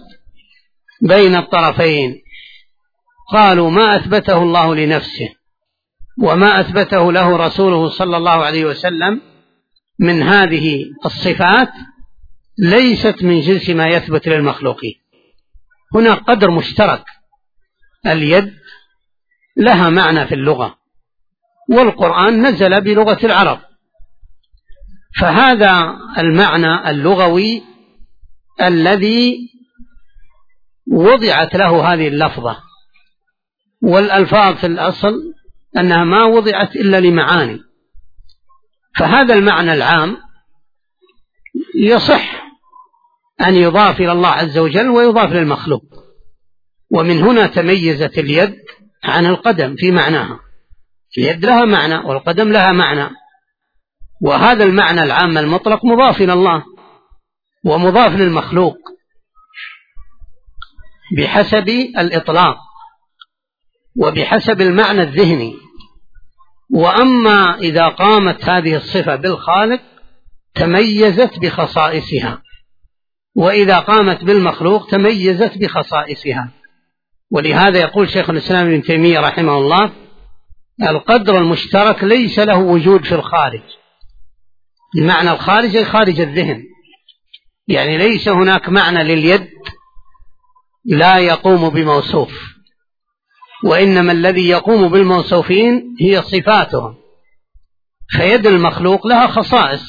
بين الطرفين، قالوا ما أثبته الله لنفسه وما أثبته له رسوله صلى الله عليه وسلم من هذه الصفات ليست من جنس ما يثبت للمخلوقين. هنا قدر مشترك، اليد لها معنى في اللغة، والقرآن نزل بلغة العرب، فهذا المعنى اللغوي الذي وضعت له هذه اللفظة. والألفاظ في الأصل أنها ما وضعت إلا لمعاني، فهذا المعنى العام يصح أن يضاف إلى الله عز وجل ويضاف للمخلوق. ومن هنا تميزت اليد عن القدم في معناها، اليد لها معنى والقدم لها معنى، وهذا المعنى العام المطلق مضاف إلى الله ومضاف للمخلوق بحسب الإطلاق وبحسب المعنى الذهني. وأما إذا قامت هذه الصفة بالخالق تميزت بخصائصها، وإذا قامت بالمخلوق تميزت بخصائصها. ولهذا يقول شيخ الإسلام ابن تيمية رحمه الله: القدر المشترك ليس له وجود في الخارج. بمعنى الخارج أي خارج الذهن، يعني ليس هناك معنى لليد لا يقوم بموصوف، وإنما الذي يقوم بالموصوفين هي صفاتهم. فيد المخلوق لها خصائص،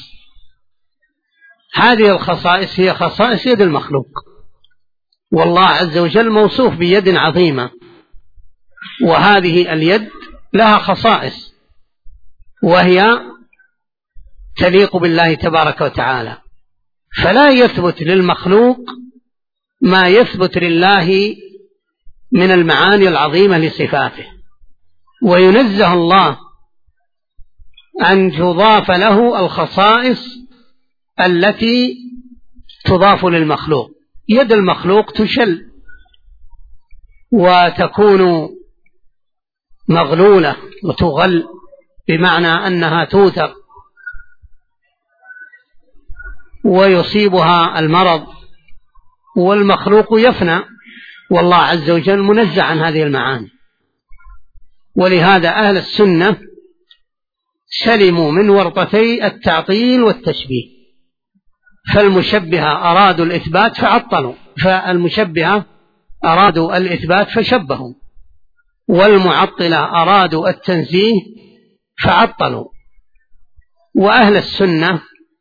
هذه الخصائص هي خصائص يد المخلوق، والله عز وجل موصوف بيد عظيمة، وهذه اليد لها خصائص وهي تليق بالله تبارك وتعالى. فلا يثبت للمخلوق ما يثبت لله من المعاني العظيمة لصفاته، وينزه الله أن تضاف له الخصائص التي تضاف للمخلوق. يد المخلوق تشل وتكون مغلولة وتغل، بمعنى أنها توثق ويصيبها المرض، والمخلوق يفنى، والله عز وجل منزه عن هذه المعاني. ولهذا أهل السنة سلموا من ورطتي التعطيل والتشبيه، فالمشبهة أرادوا الإثبات فعطلوا، فالمشبهة أرادوا الإثبات فشبهوا، والمعطلة أرادوا التنزيه فعطلوا. وأهل السنة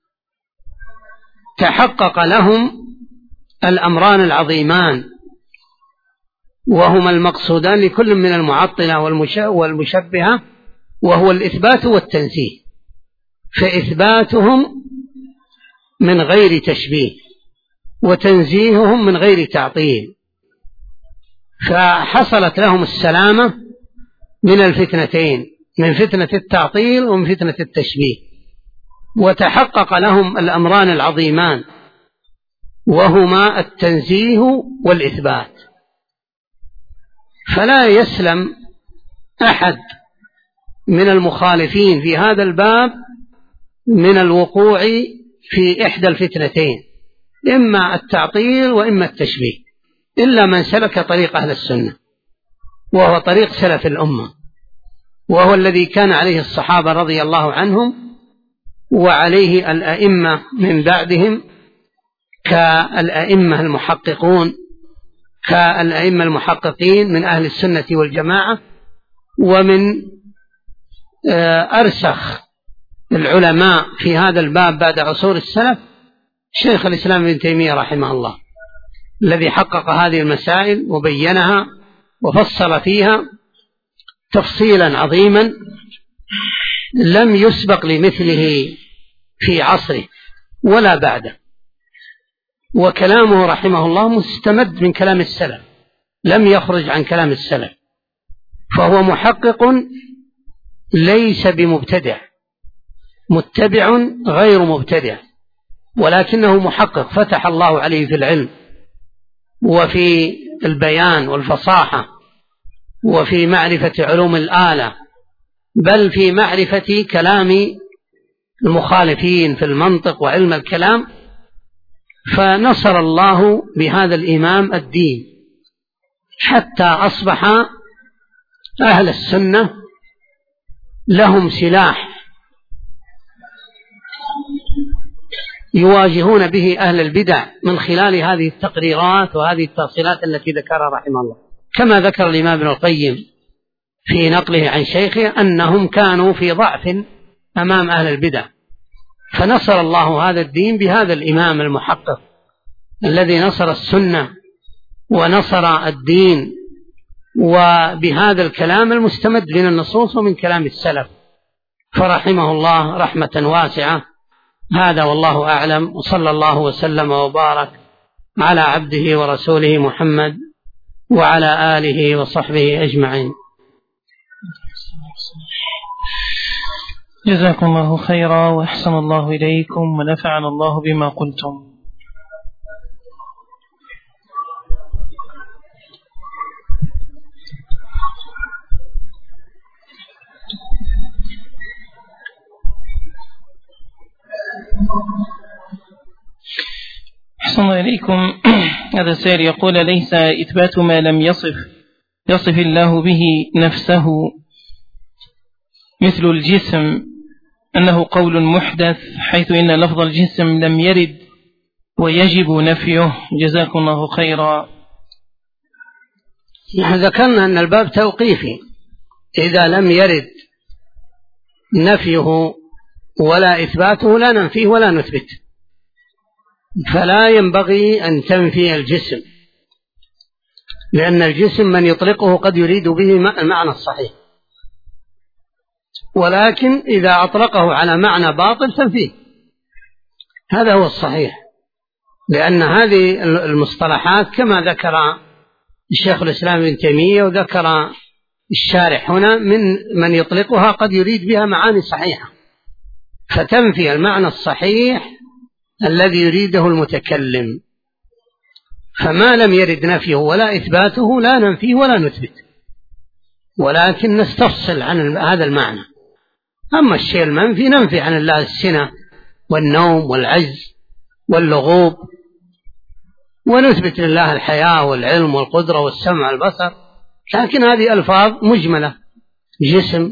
تحقق لهم الأمران العظيمان، وهما المقصودان لكل من المعطلة والمشبهة، وهو الإثبات والتنزيه. فإثباتهم من غير تشبيه، وتنزيههم من غير تعطيل، فحصلت لهم السلامة من الفتنتين، من فتنة التعطيل ومن فتنة التشبيه، وتحقق لهم الأمران العظيمان وهما التنزيه والإثبات. فلا يسلم أحد من المخالفين في هذا الباب من الوقوع في إحدى الفتنتين، إما التعطيل وإما التشبيه، إلا من سلك طريق أهل السنة، وهو طريق سلف الأمة، وهو الذي كان عليه الصحابة رضي الله عنهم، وعليه الأئمة من بعدهم كالأئمة المحققون، كالأئمة المحققين من أهل السنة والجماعة، ومن أرسخ العلماء في هذا الباب بعد عصور السلف شيخ الإسلام ابن تيمية رحمه الله، الذي حقق هذه المسائل وبينها وفصل فيها تفصيلا عظيما لم يسبق لمثله في عصره ولا بعده. وكلامه رحمه الله مستمد من كلام السلف، لم يخرج عن كلام السلف، فهو محقق ليس بمبتدع، متبع غير مبتدع، ولكنه محقق فتح الله عليه في العلم وفي البيان والفصاحة وفي معرفة علوم الآلة، بل في معرفة كلام المخالفين في المنطق وعلم الكلام. فنصر الله بهذا الإمام الدين حتى أصبح أهل السنة لهم سلاح يواجهون به أهل البدع من خلال هذه التقريرات وهذه التفصيلات التي ذكرها رحمه الله، كما ذكر الإمام ابن القيم في نقله عن شيخه أنهم كانوا في ضعف أمام أهل البدع، فنصر الله هذا الدين بهذا الإمام المحقق الذي نصر السنة ونصر الدين، وبهذا الكلام المستمد من النصوص ومن كلام السلف، فرحمه الله رحمة واسعة. هذا والله أعلم، وصلى الله وسلم وبارك على عبده ورسوله محمد وعلى آله وصحبه أجمعين. جزاكم الله خيرا وأحسن الله إليكم ونفعنا الله بما قلتم. أحسن الله إليكم. هذا السائل يقول: ليس إثبات ما لم يصف الله به نفسه مثل الجسم أنه قول محدث، حيث إن لفظ الجسم لم يرد ويجب نفيه. جزاكم الله خيرا. نحن ذكرنا أن الباب توقيفي، إذا لم يرد نفيه ولا إثباته لا ننفيه ولا نثبت، فلا ينبغي أن تنفي الجسم، لأن الجسم من يطلقه قد يريد به المعنى الصحيح، ولكن إذا أطلقه على معنى باطل تنفيه، هذا هو الصحيح، لأن هذه المصطلحات كما ذكر الشيخ الإسلام ابن تيمية وذكر الشارح هنا من يطلقها قد يريد بها معاني صحيحة، فتنفي المعنى الصحيح الذي يريده المتكلم. فما لم يرد نفيه ولا إثباته لا ننفيه ولا نثبت، ولكن نستفصل عن هذا المعنى. أما الشيء المنفي ننفي عن الله السنة والنوم والعجز واللغوب، ونثبت لله الحياة والعلم والقدرة والسمع والبصر، لكن هذه ألفاظ مجملة، جسم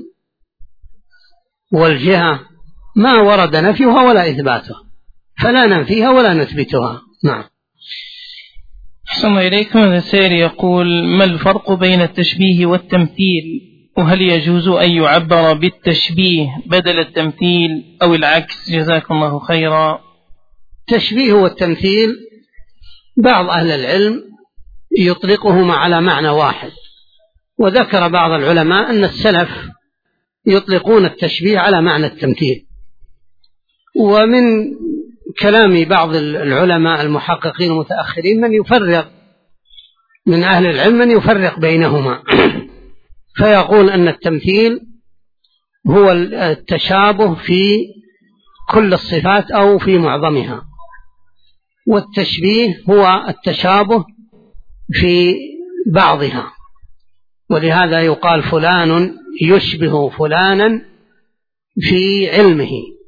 والجهة ما ورد نفيها ولا إثباتها، فلا ننفيها ولا نثبتها. نعم. أحسن الله إليكم. هذا السائل يقول: ما الفرق بين التشبيه والتمثيل؟ وهل يجوز أن يعبر بالتشبيه بدل التمثيل أو العكس؟ جزاكم الله خيرا. التشبيه والتمثيل بعض أهل العلم يطلقهما على معنى واحد، وذكر بعض العلماء أن السلف يطلقون التشبيه على معنى التمثيل، ومن كلام بعض العلماء المحققين المتأخرين من أهل العلم من يفرق بينهما، فيقول أن التمثيل هو التشابه في كل الصفات أو في معظمها، والتشبيه هو التشابه في بعضها، ولهذا يقال فلان يشبه فلانا في علمه،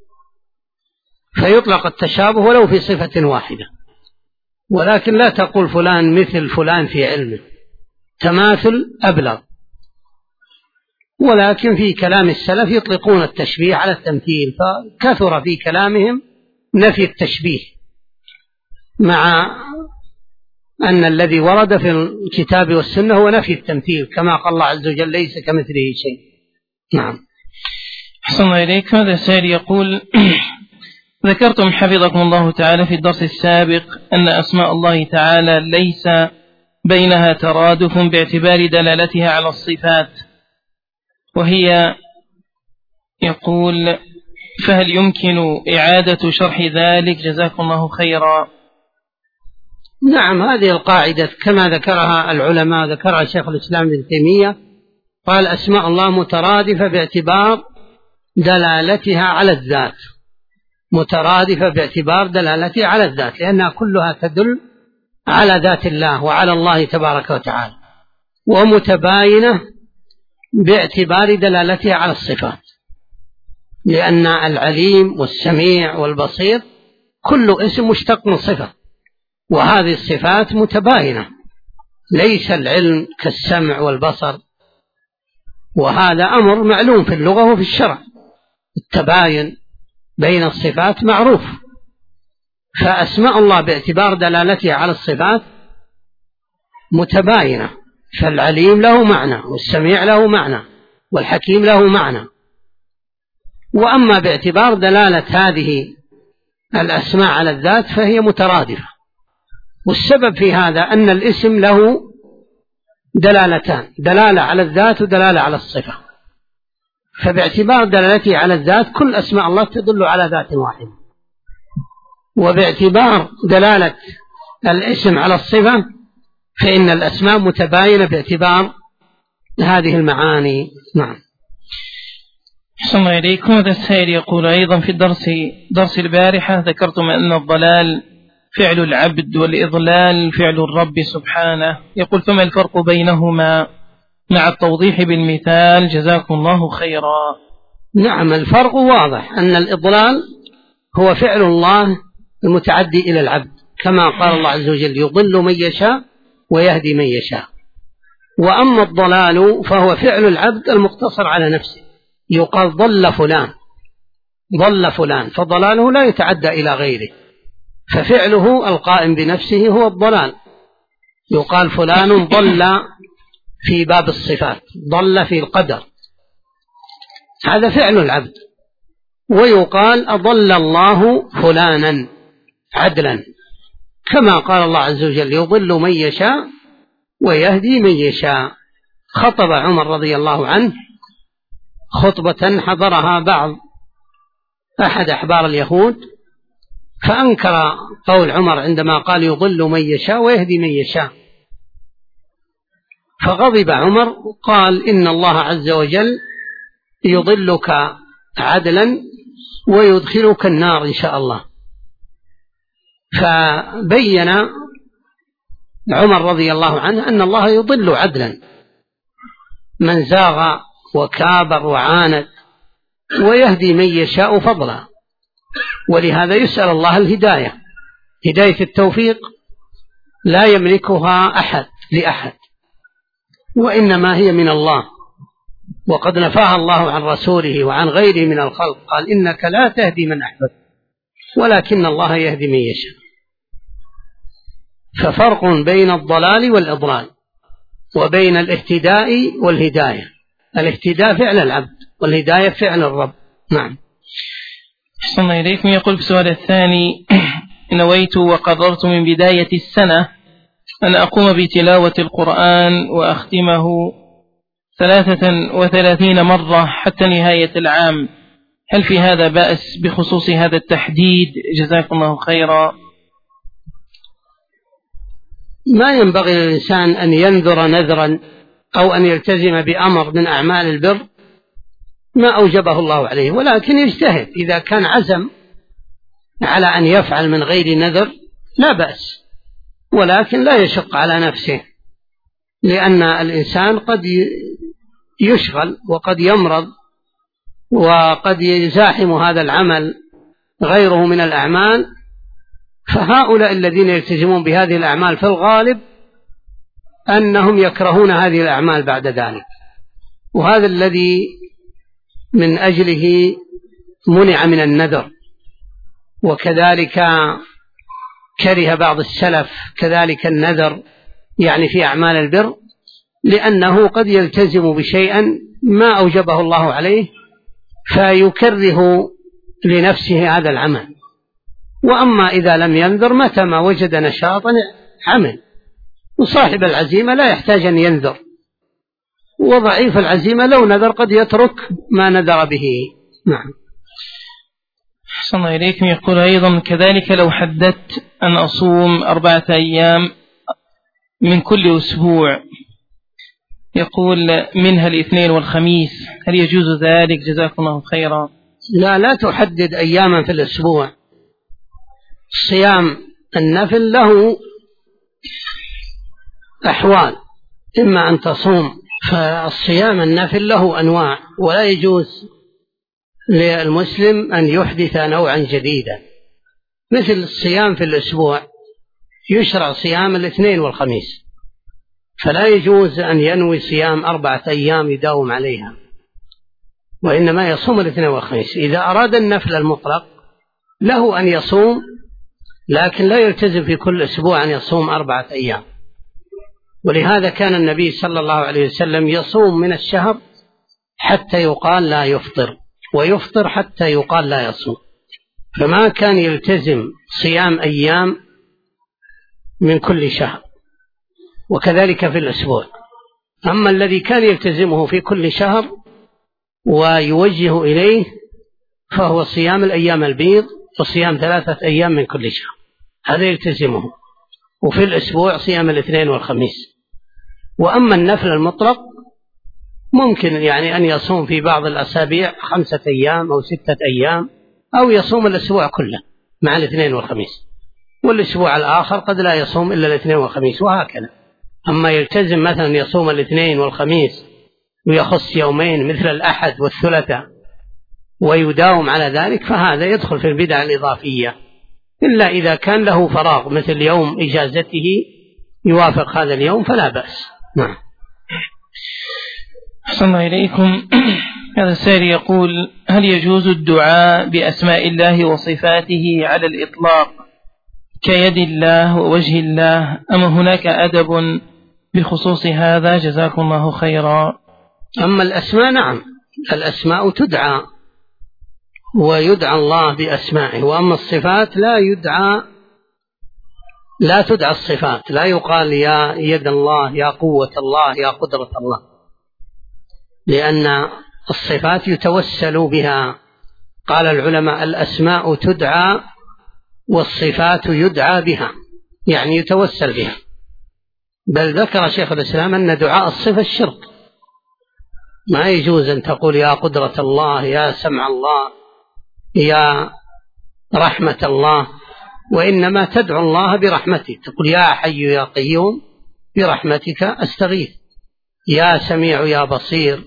فيطلق التشابه ولو في صفة واحدة، ولكن لا تقول فلان مثل فلان في علمه، تماثل أبلغ. ولكن في كلام السلف يطلقون التشبيه على التمثيل، فكثر في كلامهم نفي التشبيه، مع أن الذي ورد في الكتاب والسنة هو نفي التمثيل، كما قال الله عز وجل: ليس كمثله شيء. نعم. أحسن الله إليك. هذا السائل يقول: ذكرتم حفظكم الله تعالى في الدرس السابق أن أسماء الله تعالى ليس بينها ترادف باعتبار دلالتها على الصفات، وهي يقول: فهل يمكن إعادة شرح ذلك؟ جزاكم الله خيرا. نعم، هذه القاعدة كما ذكرها العلماء، ذكرها شيخ الإسلام ابن تيمية، قال: أسماء الله مترادفة باعتبار دلالتها على الذات، مترادفة باعتبار دلالتها على الذات، لأنها كلها تدل على ذات الله وعلى الله تبارك وتعالى، ومتباينة باعتبار دلالتها على الصفات، لأن العليم والسميع والبصير كل اسم مشتق من صفة، وهذه الصفات متباينة، ليس العلم كالسمع والبصر وهذا أمر معلوم في اللغة وفي الشرع، التباين بين الصفات معروف. فأسماء الله باعتبار دلالتها على الصفات متباينة، فالعليم له معنى، والسميع له معنى، والحكيم له معنى. وأما باعتبار دلالة هذه الأسماء على الذات فهي مترادفة. والسبب في هذا أن الاسم له دلالتان، دلالة على الذات ودلالة على الصفة. فباعتبار دلالته على الذات كل أسماء الله تدل على ذات واحدة، وباعتبار دلالة الاسم على الصفة فإن الأسماء متباينة باعتبار هذه المعاني. نعم. أحسن الله إليكم. هذا السائل يقول أيضا في درس البارحة ذكرتم أن الضلال فعل العبد والإضلال فعل الرب سبحانه، يقول فما الفرق بينهما مع التوضيح بالمثال؟ جزاكم الله خيرا. نعم، الفرق واضح، أن الإضلال هو فعل الله المتعدي إلى العبد، كما قال الله عز وجل يضل من يشاء ويهدي من يشاء. وأما الضلال فهو فعل العبد المقتصر على نفسه، يقال ضل فلان، فضلاله لا يتعدى إلى غيره، ففعله القائم بنفسه هو الضلال. يقال فلان ضل في باب الصفات، ضل في القدر، هذا فعل العبد. ويقال أضل الله فلانا عدلا، كما قال الله عز وجل يضل من يشاء ويهدي من يشاء. خطب عمر رضي الله عنه خطبة حضرها أحد أحبار اليهود، فأنكر قول عمر عندما قال يضل من يشاء ويهدي من يشاء، فغضب عمر قال إن الله عز وجل يضلك عدلا ويدخلك النار إن شاء الله. فبين عمر رضي الله عنه أن الله يضل عدلا من زاغ وكابر وعاند، ويهدي من يشاء فضلا. ولهذا يسأل الله الهداية، هداية التوفيق لا يملكها أحد لأحد، وإنما هي من الله، وقد نفاها الله عن رسوله وعن غيره من الخلق، قال إنك لا تهدي من أحببت ولكن الله يهدي من يشاء. ففرق بين الضلال والإضلال وبين الاهتداء والهداية. الاهتداء فعل العبد والهداية فعل الرب. نعم. أحسن الله إليكم. يقول في السؤال الثاني نويت وقررت من بداية السنة أن أقوم بتلاوة القرآن وأختمه 33 مرة حتى نهاية العام، هل في هذا بأس بخصوص هذا التحديد؟ جزاكم الله خيرا. ما ينبغي للإنسان أن ينذر نذرا أو أن يلتزم بأمر من أعمال البر ما أوجبه الله عليه، ولكن يجتهد إذا كان عزم على أن يفعل من غير نذر لا بأس، ولكن لا يشق على نفسه، لأن الإنسان قد يشغل وقد يمرض وقد يزاحم هذا العمل غيره من الأعمال. فهؤلاء الذين يلتزمون بهذه الأعمال في الغالب أنهم يكرهون هذه الأعمال بعد ذلك، وهذا الذي من أجله منع من النذر. وكذلك كره بعض السلف كذلك النذر يعني في أعمال البر، لأنه قد يلتزم بشيء ما أوجبه الله عليه فيكره لنفسه هذا العمل. وأما إذا لم ينذر متى ما وجد نشاطا عمل، وصاحب العزيمة لا يحتاج أن ينذر، وضعيف العزيمة لو نذر قد يترك ما نذر به. نعم. أحسن الله إليكم. يقول أيضا كذلك لو حددت أن أصوم 4 أيام من كل أسبوع، يقول منها الاثنين والخميس، هل يجوز ذلك؟ جزاكم الله خيرا. لا تحدد أياما في الأسبوع. صيام النفل له أحوال، إما أن تصوم، فالصيام النفل له أنواع، ولا يجوز للمسلم أن يحدث نوعا جديدا. مثل الصيام في الأسبوع يشرع صيام الاثنين والخميس، فلا يجوز أن ينوي صيام 4 أيام يداوم عليها، وإنما يصوم الاثنين والخميس. إذا أراد النفل المطلق له أن يصوم، لكن لا يلتزم في كل أسبوع أن يصوم 4 أيام. ولهذا كان النبي صلى الله عليه وسلم يصوم من الشهر حتى يقال لا يفطر، ويفطر حتى يقال لا يصوم، فما كان يلتزم صيام أيام من كل شهر، وكذلك في الأسبوع. أما الذي كان يلتزمه في كل شهر ويوجه إليه فهو صيام الأيام البيض وصيام 3 أيام من كل شهر، هذا يلتزمه، وفي الأسبوع صيام الاثنين والخميس. وأما النفل المطلق ممكن يعني أن يصوم في بعض الأسابيع 5 أيام أو 6 أيام، أو يصوم الأسبوع كله مع الاثنين والخميس، والأسبوع الآخر قد لا يصوم إلا الاثنين والخميس، وهكذا. أما يلتزم مثلا يصوم الاثنين والخميس ويخص يومين مثل الأحد والثلاثاء ويداوم على ذلك، فهذا يدخل في البدع الإضافية، إلا إذا كان له فراغ مثل يوم إجازته يوافق هذا اليوم فلا بأس. نعم. أحسن الله إليكم. هذا السائل يقول: هل يجوز الدعاء بأسماء الله وصفاته على الإطلاق كيد الله ووجه الله، أم هناك أدب بخصوص هذا؟ جزاكم الله خيرا. أما الأسماء نعم، الأسماء تدعى ويدعى الله بأسمائه، وأما الصفات لا تدعى الصفات، لا يقال يا يد الله، يا قوة الله، يا قدرة الله، لأن الصفات يتوسل بها. قال العلماء: الأسماء تدعى والصفات يدعى بها، يعني يتوسل بها. بل ذكر شيخ الإسلام أن دعاء الصفة الشرك، ما يجوز أن تقول يا قدرة الله، يا سمع الله، يا رحمة الله، وإنما تدعو الله برحمته، تقول يا حي يا قيوم برحمتك أستغيث، يا سميع يا بصير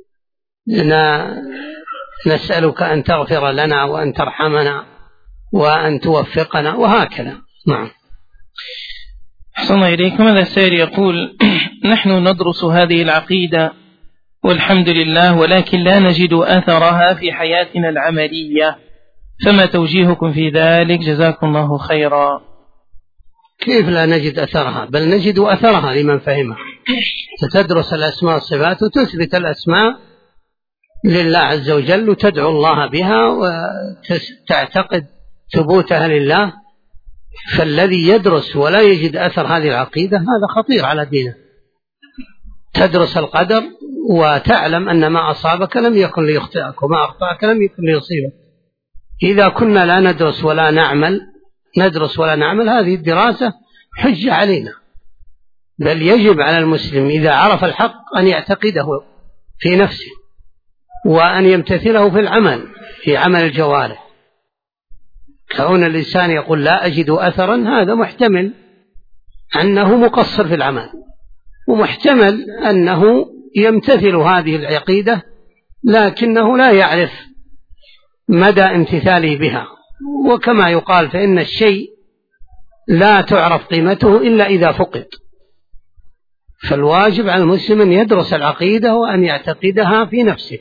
نسألك أن تغفر لنا وأن ترحمنا وأن توفقنا، وهكذا. نعم. أحسن الله إليكم. هذا السائل يقول: نحن ندرس هذه العقيدة والحمد لله، ولكن لا نجد أثرها في حياتنا العملية، فما توجيهكم في ذلك؟ جزاكم الله خيرا. كيف لا نجد أثرها؟ بل نجد أثرها لمن فهمها. ستدرس الأسماء والصفات وتثبت الأسماء لله عز وجل وتدعو الله بها وتعتقد ثبوتها لله، فالذي يدرس ولا يجد أثر هذه العقيدة هذا خطير على دينه. تدرس القدر وتعلم أن ما أصابك لم يكن ليخطئك وما أخطأك لم يكن ليصيبك. إذا كنا لا ندرس ولا نعمل هذه الدراسة حجة علينا، بل يجب على المسلم إذا عرف الحق أن يعتقده في نفسه وأن يمتثله في العمل، في عمل الجوارح. كون الإنسان يقول لا أجد أثرا، هذا محتمل أنه مقصر في العمل، ومحتمل أنه يمتثل هذه العقيدة لكنه لا يعرف مدى امتثاله بها. وكما يقال: فإن الشيء لا تعرف قيمته إلا إذا فقد. فالواجب على المسلم أن يدرس العقيدة وأن يعتقدها في نفسه.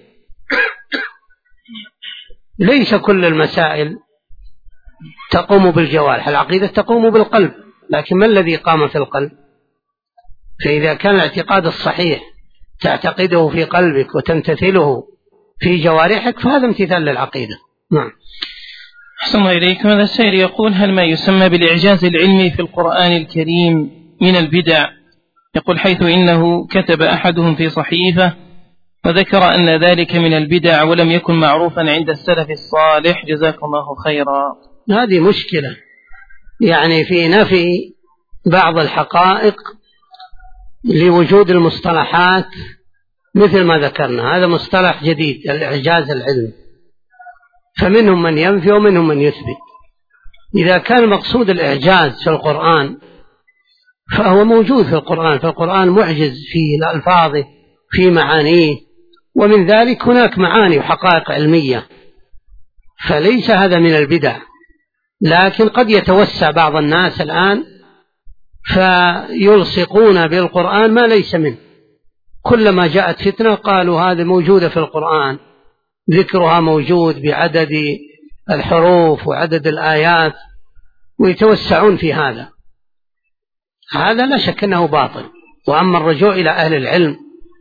ليس كل المسائل تقوم بالجوارح، العقيدة تقوم بالقلب، لكن ما الذي قام في القلب؟ فإذا كان الاعتقاد الصحيح تعتقده في قلبك وتمتثله في جوارحك فهذا امتثال للعقيدة. نعم. أحسن الله إليكم. هذا السائل يقول: هل ما يسمى بالإعجاز العلمي في القرآن الكريم من البدع؟ يقول: حيث إنه كتب أحدهم في صحيفة وذكر أن ذلك من البدع ولم يكن معروفا عند السلف الصالح، جزاكم الله خيرا. هذه مشكلة، يعني في نفي بعض الحقائق لوجود المصطلحات مثل ما ذكرنا. هذا مصطلح جديد، الإعجاز العلمي، فمنهم من ينفي ومنهم من يثبت. إذا كان مقصود الإعجاز في القرآن فهو موجود في القرآن، فالقرآن معجز في ألفاظه في معانيه، ومن ذلك هناك معاني وحقائق علمية، فليس هذا من البدع. لكن قد يتوسع بعض الناس الآن فيلصقون بالقرآن ما ليس منه. كلما جاءت فتنة قالوا هذه موجودة في القرآن، ذكرها موجود بعدد الحروف وعدد الآيات، ويتوسعون في هذا. هذا لا شك أنه باطل. وأما الرجوع إلى أهل العلم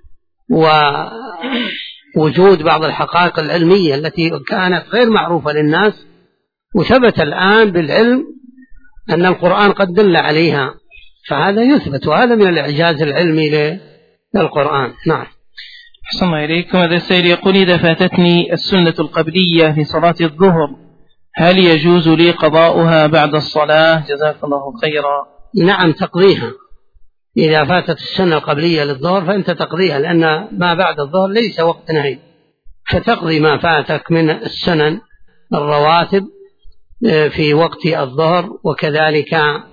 ووجود بعض الحقائق العلمية التي كانت غير معروفة للناس وثبت الآن بالعلم أن القرآن قد دل عليها، فهذا يثبت، وهذا من الإعجاز العلمي للقرآن. نعم. أحسن الله إليكم. هذا السائل يقول: إذا فاتتني السنة القبلية في صلاة الظهر هل يجوز لي قضاؤها بعد الصلاة؟ جزاك الله خيرا. نعم تقضيها. إذا فاتت السنة القبلية للظهر فأنت تقضيها، لأن ما بعد الظهر ليس وقت نهي، فتقضي ما فاتك من السنن الرواتب في وقت الظهر، وكذلك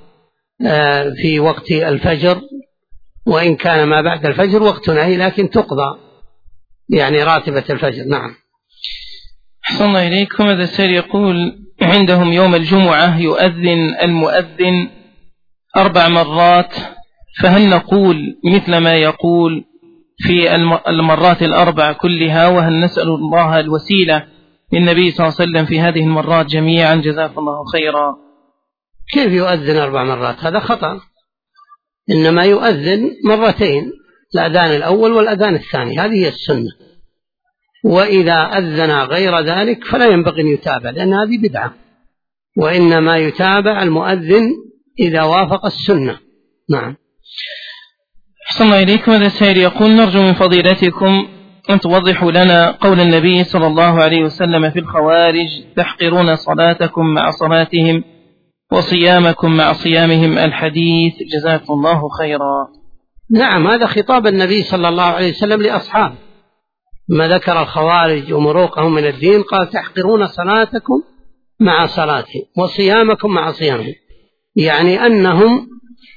في وقت الفجر، وإن كان ما بعد الفجر وقت نهي لكن تقضى يعني راتبة الفجر. نعم. أحسن الله إليكم. هذا السائل يقول: عندهم يوم الجمعة يؤذن المؤذن 4 مرات، فهل نقول مثل ما يقول في المرات 4 كلها، وهل نسأل الله الوسيلة للنبي صلى الله عليه وسلم في هذه المرات جميعا؟ جزاك الله خيرا. كيف يؤذن 4 مرات؟ هذا خطأ. إنما يؤذن مرتين، الأذان الأول والأذان الثاني، هذه هي السنة. وإذا أذن غير ذلك فلا ينبغي أن يتابع، لأن هذه بدعة، وإنما يتابع المؤذن إذا وافق السنة. نعم. أحسن الله إليكم. هذا السائل يقول: نرجو من فضيلتكم أن توضحوا لنا قول النبي صلى الله عليه وسلم في الخوارج: تحقرون صلاتكم مع صلاتهم وصيامكم مع صيامهم، الحديث. جزاكم الله خيرا. نعم، هذا خطاب النبي صلى الله عليه وسلم لأصحابه، ما ذكر الخوارج ومروقهم من الدين قال: تحقرون صلاتكم مع صلاتهم وصيامكم مع صيامهم، يعني أنهم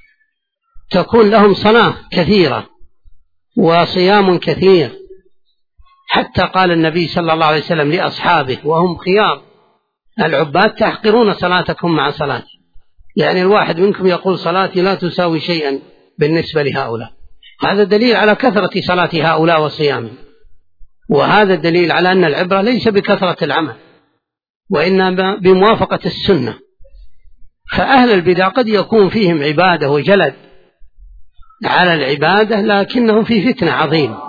تكون لهم صلاة كثيرة وصيام كثير، حتى قال النبي صلى الله عليه وسلم لأصحابه وهم خيار العباد: تحقرون صلاتكم مع صلاتي، يعني الواحد منكم يقول صلاتي لا تساوي شيئا بالنسبة لهؤلاء. هذا دليل على كثرة صلاة هؤلاء وصيامهم، وهذا دليل على أن العبرة ليس بكثرة العمل وإنما بموافقة السنة. فأهل البدع قد يكون فيهم عبادة وجلد على العبادة، لكنهم في فتنة عظيمة،